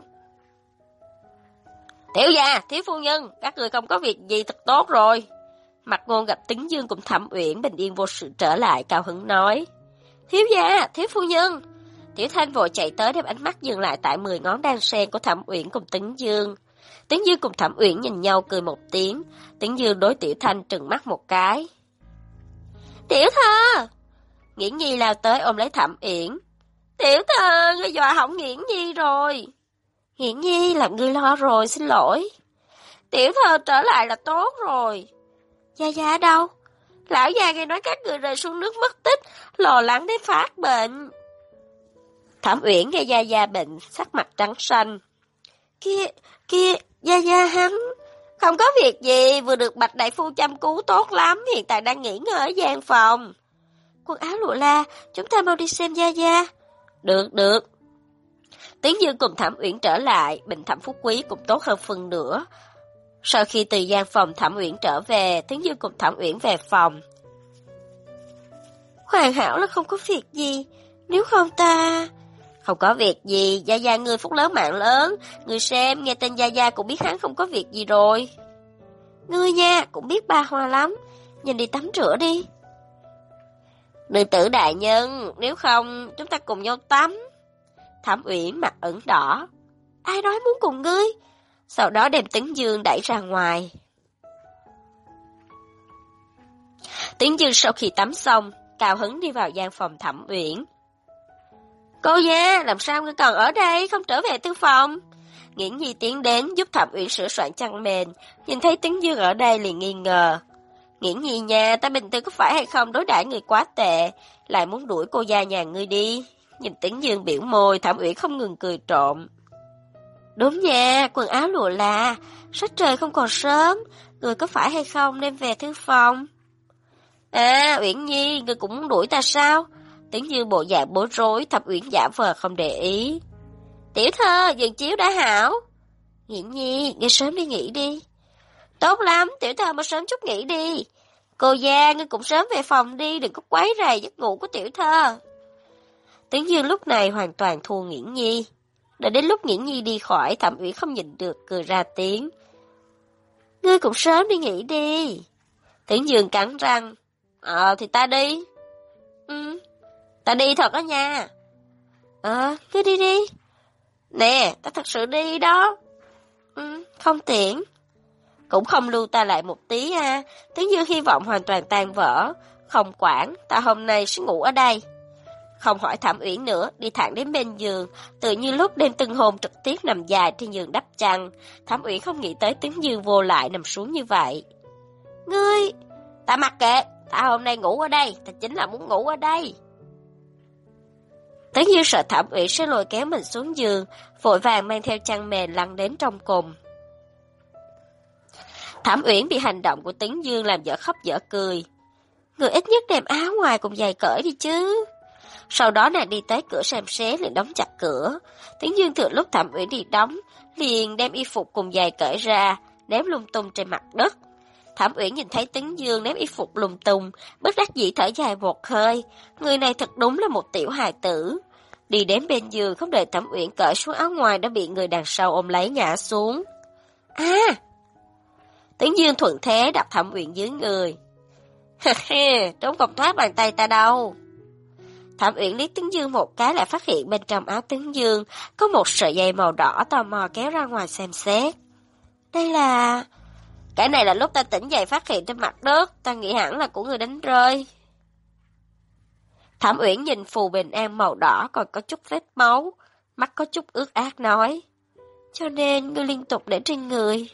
Tiểu gia, thiếu phu nhân, các người không có việc gì thật tốt rồi. Mặt Ngôn gặp Tĩnh Dương cùng Thẩm Uyển bình yên vô sự trở lại, cao hứng nói. Thiếu gia, thiếu phu nhân. Tiểu Thanh vội chạy tới đem ánh mắt dừng lại tại 10 ngón đan sen của Thẩm Uyển cùng Tĩnh Dương. Tĩnh Dương cùng Thẩm Uyển nhìn nhau cười một tiếng. Tĩnh Dương đối Tiểu Thanh trừng mắt một cái. Tiểu thơ! Nghiễn Nhi lao tới ôm lấy Thẩm Uyển. Tiểu thơ, ngươi dọa hỏng Nghiễn Nhi rồi. Nghiễn Nhi làm ngươi lo rồi, xin lỗi. Tiểu thơ trở lại là tốt rồi. Gia Gia đâu? Lão già nghe nói các người rơi xuống nước mất tích, lo lắng đến phát bệnh. Thẩm Uyển nghe Gia Gia bệnh, sắc mặt trắng xanh. Kia, Gia Gia hắn không có việc gì, vừa được Bạch đại phu chăm cứu tốt lắm, hiện tại đang nghỉ ngơi ở gian phòng. Quần áo lụa la, chúng ta mau đi xem Gia Gia. Được. Tĩnh Dương cùng Thẩm Uyển trở lại, bệnh Thẩm Phú Quý cũng tốt hơn phần nữa. Sau khi từ gian phòng Thẩm Uyển trở về, Tĩnh Dương cùng Thẩm Uyển về phòng. Hoàn hảo là không có việc gì, nếu không ta... Không có việc gì, Gia Gia ngươi phúc lớn mạng lớn, ngươi xem, nghe tên Gia Gia cũng biết hắn không có việc gì rồi. Ngươi nha, cũng biết ba hoa lắm, nhìn đi tắm rửa đi. Nữ tử đại nhân, nếu không, chúng ta cùng nhau tắm. Thẩm Uyển mặt ửng đỏ. Ai nói muốn cùng ngươi? Sau đó đem Tĩnh Dương đẩy ra ngoài. Tĩnh Dương sau khi tắm xong, cao hứng đi vào gian phòng Thẩm Uyển. Cô gia, làm sao ngươi còn ở đây, không trở về thư phòng? Nghiễn Nhi tiến đến giúp Thẩm Uyển sửa soạn chăn mền, nhìn thấy Tĩnh Dương ở đây liền nghi ngờ. Nghiễn Nhi nha, ta bình thường có phải hay không đối đãi người quá tệ, lại muốn đuổi cô gia nhà ngươi đi. Nhìn Tĩnh Dương biểu môi, Thẩm Uyển không ngừng cười trộm. Đúng nha, quần áo lụa là, sắc trời không còn sớm, người có phải hay không nên về thư phòng? Uyển Nhi, người cũng muốn đuổi ta sao? Tĩnh Dương bộ dạng bối rối, Thẩm Uyển giả vờ không để ý. Tiểu thơ, giường chiếu đã hảo. Nghiễn Nhi, ngươi sớm đi nghỉ đi. Tốt lắm, tiểu thơ mà sớm chút nghỉ đi. Cô gia, ngươi cũng sớm về phòng đi, đừng có quấy rầy giấc ngủ của tiểu thơ. Tĩnh Dương lúc này hoàn toàn thua Nghiễn Nhi. Đợi đến lúc Nghiễn Nhi đi khỏi, Thẩm Uyển không nhịn được cười ra tiếng. Ngươi cũng sớm đi nghỉ đi. Tĩnh Dương cắn răng. Thì ta đi. Ta đi thật đó nha. Cứ đi đi. Nè, ta thật sự đi đó. Không tiện. Cũng không lưu ta lại một tí ha. Tĩnh Dương hy vọng hoàn toàn tan vỡ. Không quản, ta hôm nay sẽ ngủ ở đây. Không hỏi Thẩm Uyển nữa, đi thẳng đến bên giường, tự như lúc đêm tân hôn trực tiếp nằm dài trên giường đắp chăn. Thẩm Uyển không nghĩ tới Tĩnh Dương vô lại nằm xuống như vậy. Ngươi, ta mặc kệ, ta hôm nay ngủ ở đây, ta chính là muốn ngủ ở đây. Tĩnh Dương sợ Thẩm Uyển sẽ lôi kéo mình xuống giường, vội vàng mang theo chăn mền lăn đến trong cùng. Thẩm Uyển bị hành động của Tĩnh Dương làm dở khóc dở cười. Người ít nhất đem áo ngoài cùng giày cởi đi chứ. Sau đó nàng đi tới cửa xem xét liền đóng chặt cửa. Tĩnh Dương từ lúc Thẩm Uyển đi đóng, liền đem y phục cùng giày cởi ra, ném lung tung trên mặt đất. Thẩm Uyển nhìn thấy Tĩnh Dương ném y phục lung tung, bất đắc dĩ thở dài một hơi. Người này thật đúng là một tiểu hài tử. Đi đến bên giường, không đợi Thẩm Uyển cởi xuống áo ngoài đã bị người đằng sau ôm lấy ngã xuống. À! Tĩnh Dương thuận thế đặt Thẩm Uyển dưới người. Trốn không thoát bàn tay ta đâu. Thẩm Uyển liếc Tĩnh Dương một cái lại phát hiện bên trong áo Tĩnh Dương có một sợi dây màu đỏ, tò mò kéo ra ngoài xem xét. Đây là... Cái này là lúc ta tỉnh dậy phát hiện trên mặt đất, ta nghĩ hẳn là của người đánh rơi. Thẩm Uyển nhìn phù bình an màu đỏ còn có chút vết máu, mắt có chút ướt át nói. Cho nên ngươi liên tục để trên người.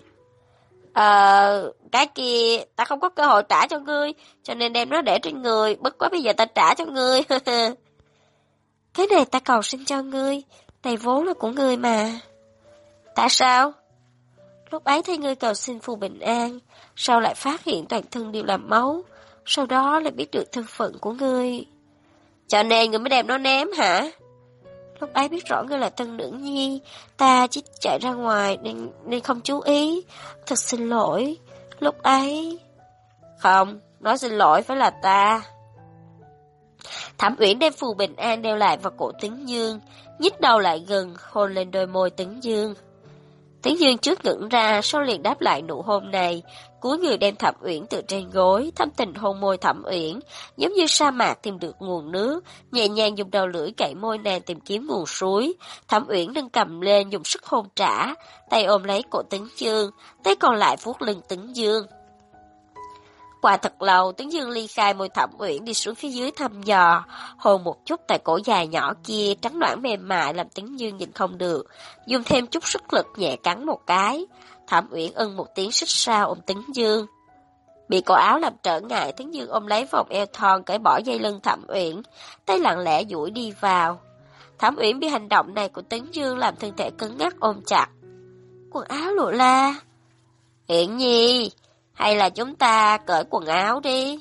Cái kia ta không có cơ hội trả cho ngươi, cho nên đem nó để trên người, bất quá bây giờ ta trả cho ngươi. Cái này ta cầu xin cho ngươi, này vốn là của ngươi mà. Tại sao? Lúc ấy thấy ngươi cầu xin phù bình an, sau lại phát hiện toàn thân đều là máu, sau đó lại biết được thân phận của ngươi. Cho nên ngươi mới đem nó ném hả? Lúc ấy biết rõ ngươi là tân nữ nhi, ta chỉ chạy ra ngoài nên không chú ý. Thật xin lỗi, lúc ấy... Không, nói xin lỗi phải là ta. Thẩm Uyển đem phù bình an đeo lại vào cổ Tĩnh Dương, nhích đầu lại gần, hôn lên đôi môi Tĩnh Dương. Tĩnh Dương trước ngẩng ra, sau liền đáp lại nụ hôn này, cúi người đem Thẩm Uyển từ trên gối, thâm tình hôn môi Thẩm Uyển, giống như sa mạc tìm được nguồn nước, nhẹ nhàng dùng đầu lưỡi cạy môi nàng tìm kiếm nguồn suối. Thẩm Uyển nâng cầm lên dùng sức hôn trả, tay ôm lấy cổ Tĩnh Dương, tay còn lại vuốt lưng Tĩnh Dương. Qua thật lâu, Tĩnh Dương ly khai môi Thẩm Uyển đi xuống phía dưới thăm dò, hôn một chút tại cổ dài nhỏ kia trắng nõn mềm mại làm Tĩnh Dương nhìn không được, dùng thêm chút sức lực nhẹ cắn một cái. Thẩm Uyển ưng một tiếng xích sao ôm Tĩnh Dương. Bị cổ áo làm trở ngại, Tĩnh Dương ôm lấy vòng eo thon cởi bỏ dây lưng Thẩm Uyển, tay lặng lẽ duỗi đi vào. Thẩm Uyển bị hành động này của Tĩnh Dương làm thân thể cứng ngắc ôm chặt. Quần áo lộ la. Uyển Nhi, hay là chúng ta cởi quần áo đi?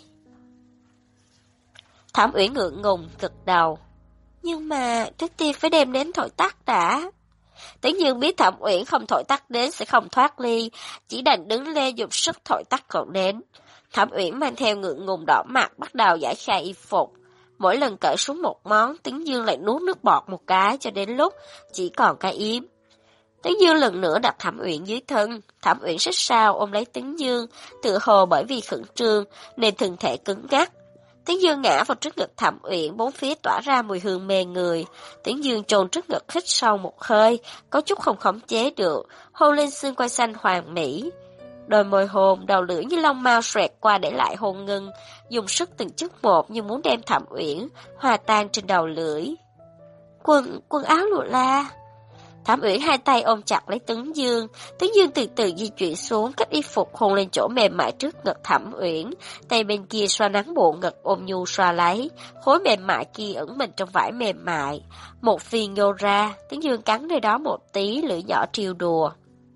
Thẩm Uyển ngượng ngùng gật đầu. Nhưng mà trước tiên phải đem đến thổi tắt đã. Tĩnh Dương biết Thẩm Uyển không thổi tắt đến sẽ không thoát ly, chỉ đành đứng lên dùng sức thổi tắt ngọn nến. Thẩm Uyển mang theo ngượng ngùng đỏ mặt bắt đầu giải khai y phục. Mỗi lần cởi xuống một món, Tĩnh Dương lại nuốt nước bọt một cái cho đến lúc chỉ còn cái yếm. Tĩnh Dương lần nữa đặt Thẩm Uyển dưới thân, Thẩm Uyển xích sao ôm lấy Tĩnh Dương, tự hồ bởi vì khẩn trương nên thân thể cứng ngắc. Tĩnh Dương ngã vào trước ngực Thẩm Uyển, bốn phía tỏa ra mùi hương mê người. Tĩnh Dương chôn trước ngực hít sâu một hơi, có chút không khống chế được, hôn lên xương quai xanh hoàn mỹ. Đôi môi hôn, đầu lưỡi như lông mao xoẹt qua để lại hôn ngưng, dùng sức từng chút một như muốn đem Thẩm Uyển hòa tan trên đầu lưỡi. Quần áo lụa la. Thẩm Uyển hai tay ôm chặt lấy Tĩnh Dương từ từ di chuyển xuống cách y phục hôn lên chỗ mềm mại trước ngực Thẩm Uyển, tay bên kia xoa nắng bộ ngực ôm nhu xoa lấy, khối mềm mại kia ẩn mình trong vải mềm mại. Một phi nhô ra, Tĩnh Dương cắn nơi đó một tí, lưỡi nhỏ trêu đùa.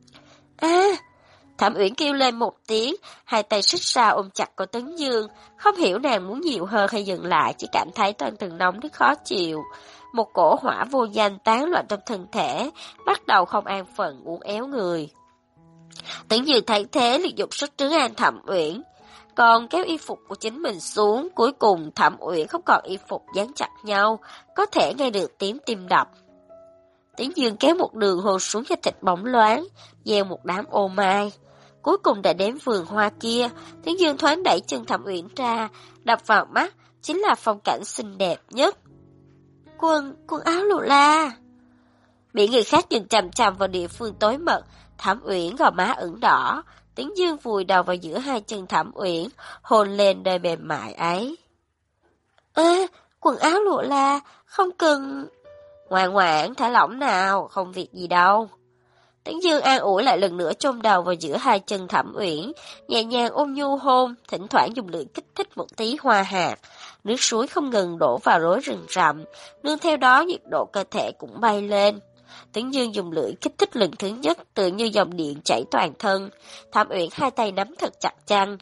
Thẩm Uyển kêu lên một tiếng, hai tay xích ra ôm chặt cổ Tĩnh Dương, không hiểu nàng muốn nhiều hơn hay dừng lại, chỉ cảm thấy toàn thân nóng đến khó chịu. Một cổ hỏa vô danh tán loạn trong thân thể, bắt đầu không an phận uốn éo người. Tĩnh Dương thấy thế liền dục sức trấn an Thẩm Uyển, còn kéo y phục của chính mình xuống, cuối cùng Thẩm Uyển không còn y phục dán chặt nhau, có thể nghe được tiếng tim đập. Tĩnh Dương kéo một đường hôn xuống da thịt bóng loáng, gieo một đám ô mai. Cuối cùng đã đến vườn hoa kia, Tĩnh Dương thoáng đẩy chân Thẩm Uyển ra, đập vào mắt chính là phong cảnh xinh đẹp nhất. Quần áo lụa la. Bị người khác nhìn chằm chằm vào địa phương tối mật, Thẩm Uyển gò má ửng đỏ, Tĩnh Dương vùi đầu vào giữa hai chân Thẩm Uyển, hôn lên nơi mềm mại ấy. Quần áo lụa la, không cần. Ngoan ngoãn, thả lỏng nào, không việc gì đâu. Tĩnh Dương an ủi lại lần nữa chôn đầu vào giữa hai chân Thẩm Uyển, nhẹ nhàng ôm nhu hôn, thỉnh thoảng dùng lưỡi kích thích một tí hoa hạt. Nước suối không ngừng đổ vào rối rừng rậm, nương theo đó nhiệt độ cơ thể cũng bay lên. Tĩnh Dương dùng lưỡi kích thích lần thứ nhất, tựa như dòng điện chảy toàn thân. Thẩm Uyển hai tay nắm thật chặt chăn.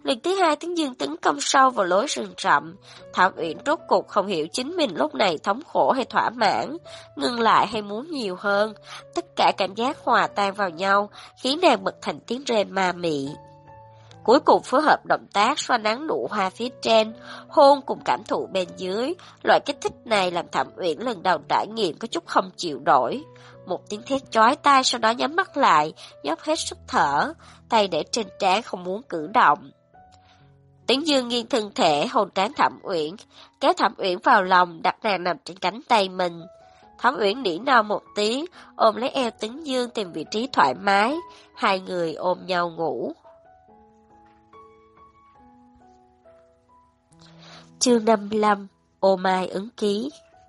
Lần thứ hai Tấn Dương tấn công sâu vào lối rừng rậm. Thẩm Uyển rốt cuộc không hiểu chính mình lúc này thống khổ hay thỏa mãn, ngừng lại hay muốn nhiều hơn. Tất cả cảm giác hòa tan vào nhau, khiến nàng bật thành tiếng rên ma mị. Cuối cùng phối hợp động tác xoa nắng nụ hoa phía trên, hôn cùng cảm thụ bên dưới. Loại kích thích này làm Thẩm Uyển lần đầu trải nghiệm có chút không chịu nổi. Một tiếng thét chói tai, sau đó nhắm mắt lại, dốc hết sức thở, tay để trên trán không muốn cử động. Tấn Dương nghiêng thân thể hôn trán Thẩm Uyển, kéo Thẩm Uyển vào lòng, đặt nàng nằm trên cánh tay mình. Thẩm Uyển nỉ non một tiếng, ôm lấy eo Tấn Dương tìm vị trí thoải mái, hai người ôm nhau ngủ. Chương 55, ô mai ứng ký.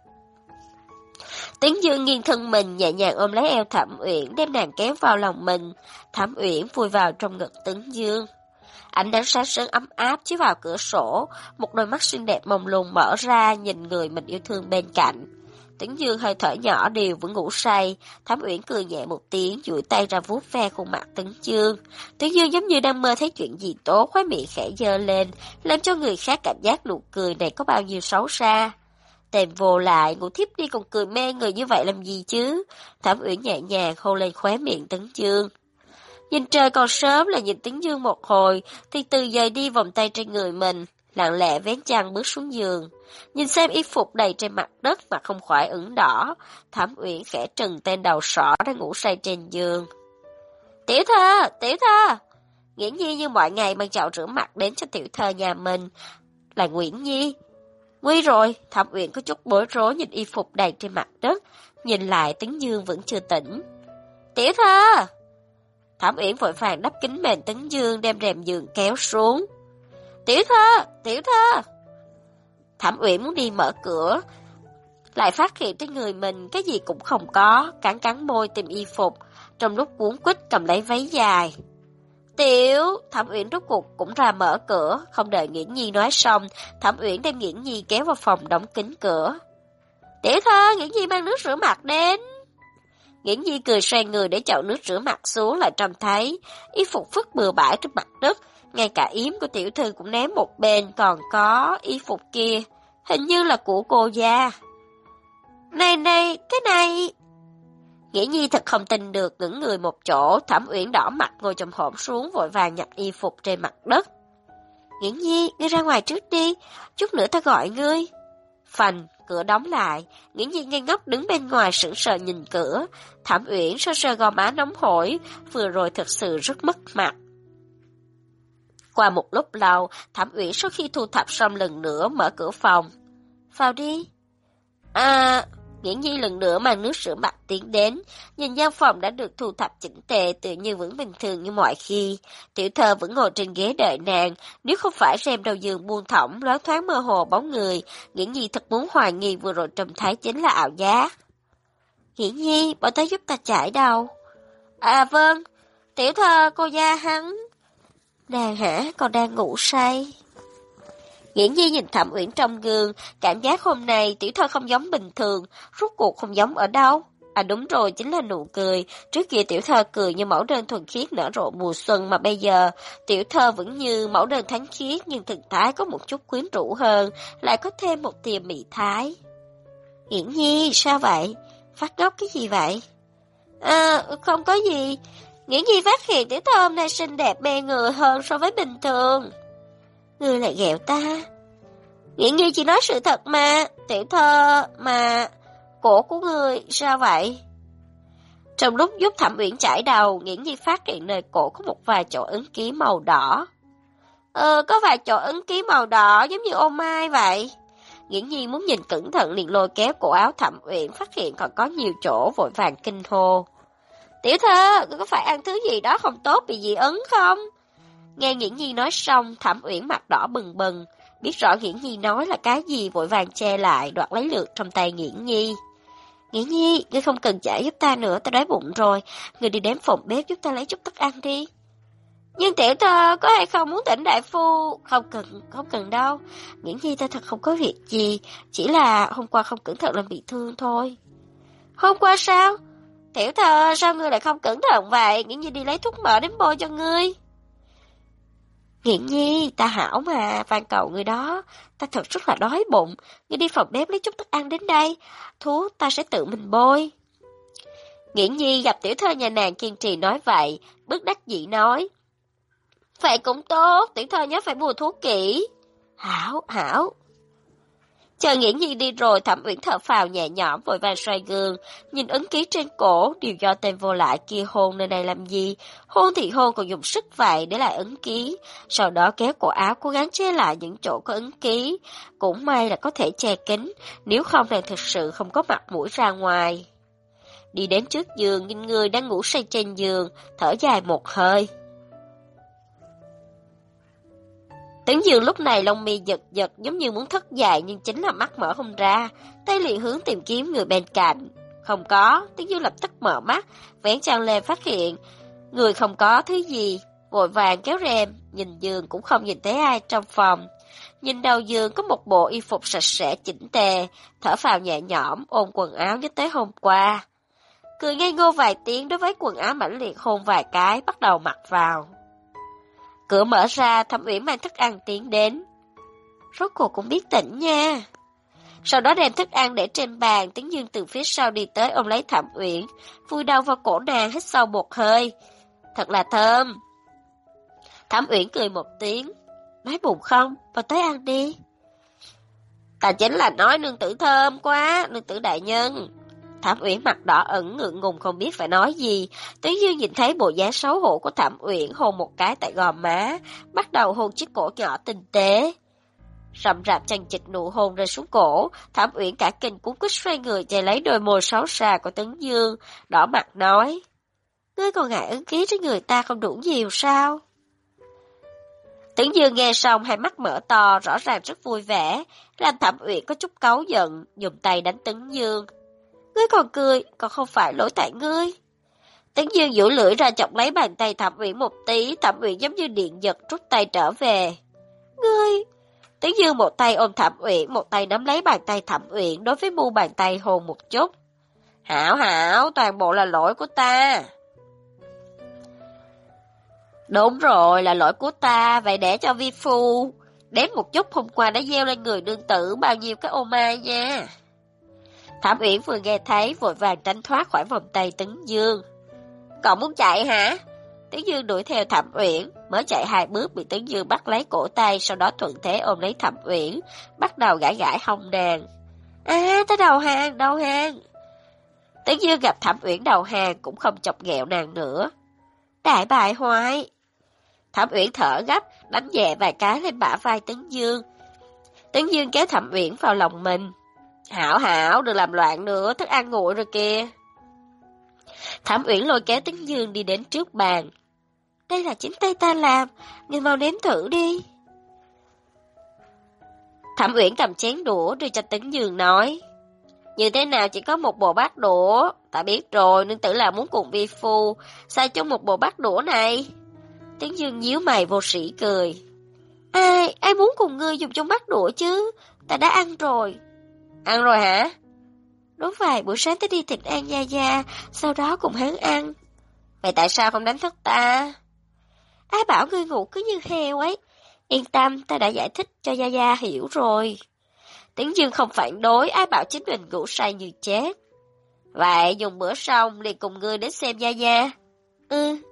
Tấn Dương nghiêng thân mình nhẹ nhàng ôm lấy eo Thẩm Uyển, đem nàng kéo vào lòng mình. Thẩm Uyển vùi vào trong ngực Tấn Dương. Ánh nắng sáng sớm ấm áp chiếu vào cửa sổ, một đôi mắt xinh đẹp mông lung mở ra nhìn người mình yêu thương bên cạnh. Tấn Dương hơi thở nhỏ đều vẫn ngủ say. Thẩm Uyển cười nhẹ một tiếng, duỗi tay ra vuốt ve khuôn mặt Tấn Dương. Tấn Dương giống như đang mơ thấy chuyện gì tốt, khóe miệng khẽ giơ lên, làm cho người khác cảm giác nụ cười này có bao nhiêu xấu xa. Tèm vô lại, ngủ thiếp đi còn cười mê người như vậy làm gì chứ? Thẩm Uyển nhẹ nhàng hôn lên khóe miệng Tấn Dương. Nhìn trời còn sớm là nhìn Tấn Dương một hồi, thì từ giờ đi vòng tay trên người mình, lặng lẽ vén chăn bước xuống giường. Nhìn xem y phục đầy trên mặt đất mà không khỏi ửng đỏ, Thẩm Uyển khẽ trừng tên đầu sỏ đang ngủ say trên giường. Tiểu thơ, tiểu thơ! Nguyễn Nhi như mọi ngày mang chậu rửa mặt đến cho tiểu thơ nhà mình. Là Nguyễn Nhi. Nguy rồi, Thẩm Uyển có chút bối rối nhìn y phục đầy trên mặt đất, nhìn lại Tấn Dương vẫn chưa tỉnh. Tiểu thơ! Thẩm Uyển vội vàng đắp kính mền Tấn Dương, đem rèm giường kéo xuống. Tiểu thơ! Tiểu thơ! Thẩm Uyển muốn đi mở cửa, lại phát hiện trên người mình cái gì cũng không có, cắn môi tìm y phục, trong lúc cuống quýt cầm lấy váy dài. Tiểu, Thẩm Uyển rốt cuộc cũng ra mở cửa, không đợi Nghiễn Nhi nói xong, Thẩm Uyển đem Nghiễn Nhi kéo vào phòng đóng kín cửa. Tiểu thơ, Nghiễn Nhi mang nước rửa mặt đến. Nghiễn Nhi cười xoay người để chậu nước rửa mặt xuống, lại trông thấy y phục vứt bừa bãi trên mặt đất, ngay cả yếm của tiểu thư cũng ném một bên, còn có y phục kia, hình như là của cô gia. Này, cái này... Nghiễn Nhi thật không tin được, ngẩng người một chỗ. Thẩm Uyển đỏ mặt ngồi chồm hổm xuống, vội vàng nhặt y phục trên mặt đất. Nghiễn Nhi, ngươi ra ngoài trước đi, chút nữa ta gọi ngươi. Phành, cửa đóng lại. Nghiễn Nhi ngây ngốc đứng bên ngoài sững sờ nhìn cửa. Thẩm Uyển sơ sơ gò má nóng hổi, vừa rồi thật sự rất mất mặt. Qua một lúc lâu, Thẩm Uyển sau khi thu thập xong lần nữa mở cửa phòng. Vào đi. Nghiễn Nhi lần nữa mang nước rửa mặt tiến đến, nhìn gian phòng đã được thu thập chỉnh tề, tự như vẫn bình thường như mọi khi. Tiểu thơ vẫn ngồi trên ghế đợi nàng, nếu không phải rèm đầu giường buông thõng, loáng thoáng mơ hồ bóng người, Nghiễn Nhi thật muốn hoài nghi vừa rồi trông thấy chính là ảo giác. Nghiễn Nhi, bỏ tới giúp ta chải đầu. À vâng, tiểu thơ cô gia hắn. Nàng hả, còn đang ngủ say. Nghiễn Nhi nhìn Thẩm Uyển trong gương, cảm giác hôm nay tiểu thơ không giống bình thường, rốt cuộc không giống ở đâu. À đúng rồi, chính là nụ cười. Trước kia tiểu thơ cười như mẫu đơn thuần khiết nở rộ mùa xuân, mà bây giờ tiểu thơ vẫn như mẫu đơn thánh khiết, nhưng thần thái có một chút quyến rũ hơn, lại có thêm một tia mị thái. Nghiễn Nhi, sao vậy? Phát ngốc cái gì vậy? Không có gì. Nghiễn Nhi phát hiện tiểu thơ hôm nay xinh đẹp mê người hơn so với bình thường. Ngươi lại ghẹo ta. Nghiễn Nhi chỉ nói sự thật mà. Tiểu thơ mà. Cổ của ngươi sao vậy? Trong lúc giúp Thẩm Uyển chải đầu, Nghiễn Nhi phát hiện nơi cổ có một vài chỗ ấn ký màu đỏ. Có vài chỗ ấn ký màu đỏ giống như ô mai vậy. Nghiễn Nhi muốn nhìn cẩn thận liền lôi kéo cổ áo Thẩm Uyển, phát hiện còn có nhiều chỗ, vội vàng kinh hô. Tiểu thơ, ngươi có phải ăn thứ gì đó không tốt bị dị ứng không? Nghe Nghiễn Nhi nói xong, Thẩm Uyển mặt đỏ bừng bừng, biết rõ Nghiễn Nhi nói là cái gì, vội vàng che lại, đoạt lấy lược trong tay Nghiễn Nhi. Nghiễn Nhi, ngươi không cần chải giúp ta nữa, ta đói bụng rồi, ngươi đi đến phòng bếp giúp ta lấy chút thức ăn đi. Nhưng tiểu thơ, có hay không muốn thỉnh đại phu? Không cần đâu. Nghiễn Nhi ta thật không có việc gì, chỉ là hôm qua không cẩn thận làm bị thương thôi. Hôm qua sao? Tiểu thơ, sao ngươi lại không cẩn thận vậy? Nghiễn Nhi đi lấy thuốc mỡ đến bôi cho ngươi. Nghiện nhi, ta hảo mà, van cầu người đó, ta thật rất là đói bụng, ngươi đi phòng bếp lấy chút thức ăn đến đây, thuốc ta sẽ tự mình bôi. Nghiện nhi gặp tiểu thơ nhà nàng kiên trì nói vậy, bất đắc dĩ nói. Vậy cũng tốt, tiểu thơ nhớ phải mua thuốc kỹ. Hảo, hảo. Chờ Nghiễn Nhi đi rồi, Thẩm Uyển thở phào nhẹ nhõm vội vàng xoay gương, nhìn ấn ký trên cổ, đều do tên vô lại kia hôn nơi này làm gì, hôn thì hôn còn dùng sức vậy để lại ấn ký, sau đó kéo cổ áo cố gắng che lại những chỗ có ấn ký, cũng may là có thể che kín, nếu không nàng thực sự không có mặt mũi ra ngoài. Đi đến trước giường nhìn người đang ngủ say trên giường, thở dài một hơi. Tấn Dương lúc này lông mi giật giật giống như muốn thất dậy nhưng chính là mắt mở không ra, tay liền hướng tìm kiếm người bên cạnh. Không có, Tấn Dương lập tức mở mắt, vén chăn lên phát hiện người không có thứ gì, vội vàng kéo rèm, nhìn giường cũng không nhìn thấy ai trong phòng. Nhìn đầu giường có một bộ y phục sạch sẽ chỉnh tề, thở phào nhẹ nhõm ôm quần áo nhớ tới hôm qua. Cười ngây ngô vài tiếng đối với quần áo mãnh liệt hôn vài cái, bắt đầu mặc vào. Cửa mở ra, Thẩm Uyển mang thức ăn tiến đến. Rốt cuộc cũng biết tỉnh nha. Sau đó đem thức ăn để trên bàn, Tấn Dương từ phía sau đi tới ôm lấy Thẩm Uyển, vùi đầu vào cổ nàng hít sâu một hơi. Thật là thơm. Thẩm Uyển cười một tiếng. Đói bụng không? Vào tới ăn đi. Ta chính là nói nương tử thơm quá, nương tử đại nhân. Thẩm Uyển mặt đỏ ửng ngượng ngùng không biết phải nói gì. Tấn Dương nhìn thấy bộ dáng xấu hổ của Thẩm Uyển hôn một cái tại gò má, bắt đầu hôn chiếc cổ nhỏ tinh tế. Rậm rạp chằng chịt nụ hôn rơi xuống cổ, Thẩm Uyển cả kinh cuống quýt xoay người chạy lấy đôi môi xấu xa của Tấn Dương, đỏ mặt nói: Ngươi còn ngại ấn ký trên người ta không đủ nhiều sao? Tấn Dương nghe xong hai mắt mở to, rõ ràng rất vui vẻ, làm Thẩm Uyển có chút cáu giận, dùng tay đánh Tấn Dương. Ngươi còn cười, còn không phải lỗi tại ngươi. Tấn Dương duỗi lưỡi ra chọc lấy bàn tay Thẩm Uyển một tí, Thẩm Uyển giống như điện giật rút tay trở về. Ngươi! Tấn Dương một tay ôm Thẩm Uyển, một tay nắm lấy bàn tay Thẩm Uyển, đối với mu bàn tay hôn một chút. Hảo hảo, toàn bộ là lỗi của ta. Đúng rồi, là lỗi của ta, vậy để cho vi phu đếm một chút hôm qua đã gieo lên người nương tử bao nhiêu cái ô mai nha. Thẩm Uyển vừa nghe thấy vội vàng tránh thoát khỏi vòng tay Tấn Dương. Cậu muốn chạy hả? Tấn Dương đuổi theo Thẩm Uyển, mới chạy 2 bước bị Tấn Dương bắt lấy cổ tay, sau đó thuận thế ôm lấy Thẩm Uyển, bắt đầu gãi gãi hông nàng. À, tới đầu hàng, đầu hàng. Tấn Dương gặp Thẩm Uyển đầu hàng cũng không chọc ghẹo nàng nữa. Đại bại hoại. Thẩm Uyển thở gấp, đánh nhẹ vài cái lên bả vai Tấn Dương. Tấn Dương kéo Thẩm Uyển vào lòng mình. Hảo hảo, đừng làm loạn nữa, thức ăn nguội rồi kìa. Thẩm Uyển lôi kéo Tấn Dương đi đến trước bàn. Đây là chính tay ta làm, ngươi mau nếm thử đi. Thẩm Uyển cầm chén đũa đưa cho Tấn Dương nói. Như thế nào chỉ có một bộ bát đũa, ta biết rồi, nương tử là muốn cùng vi phu, sao chung một bộ bát đũa này? Tấn Dương nhíu mày vô sĩ cười. Ai muốn cùng ngươi dùng trong bát đũa chứ, ta đã ăn rồi. Ăn rồi hả? Đúng vậy, buổi sáng tới đi thịt An Gia Gia, sau đó cùng hắn ăn. Vậy tại sao không đánh thức ta? Ai bảo ngươi ngủ cứ như heo ấy. Yên tâm, ta đã giải thích cho Gia Gia hiểu rồi. Tấn Dương không phản đối, ai bảo chính mình ngủ say như chết. Vậy dùng bữa xong liền cùng ngươi đến xem Gia Gia. Ừ.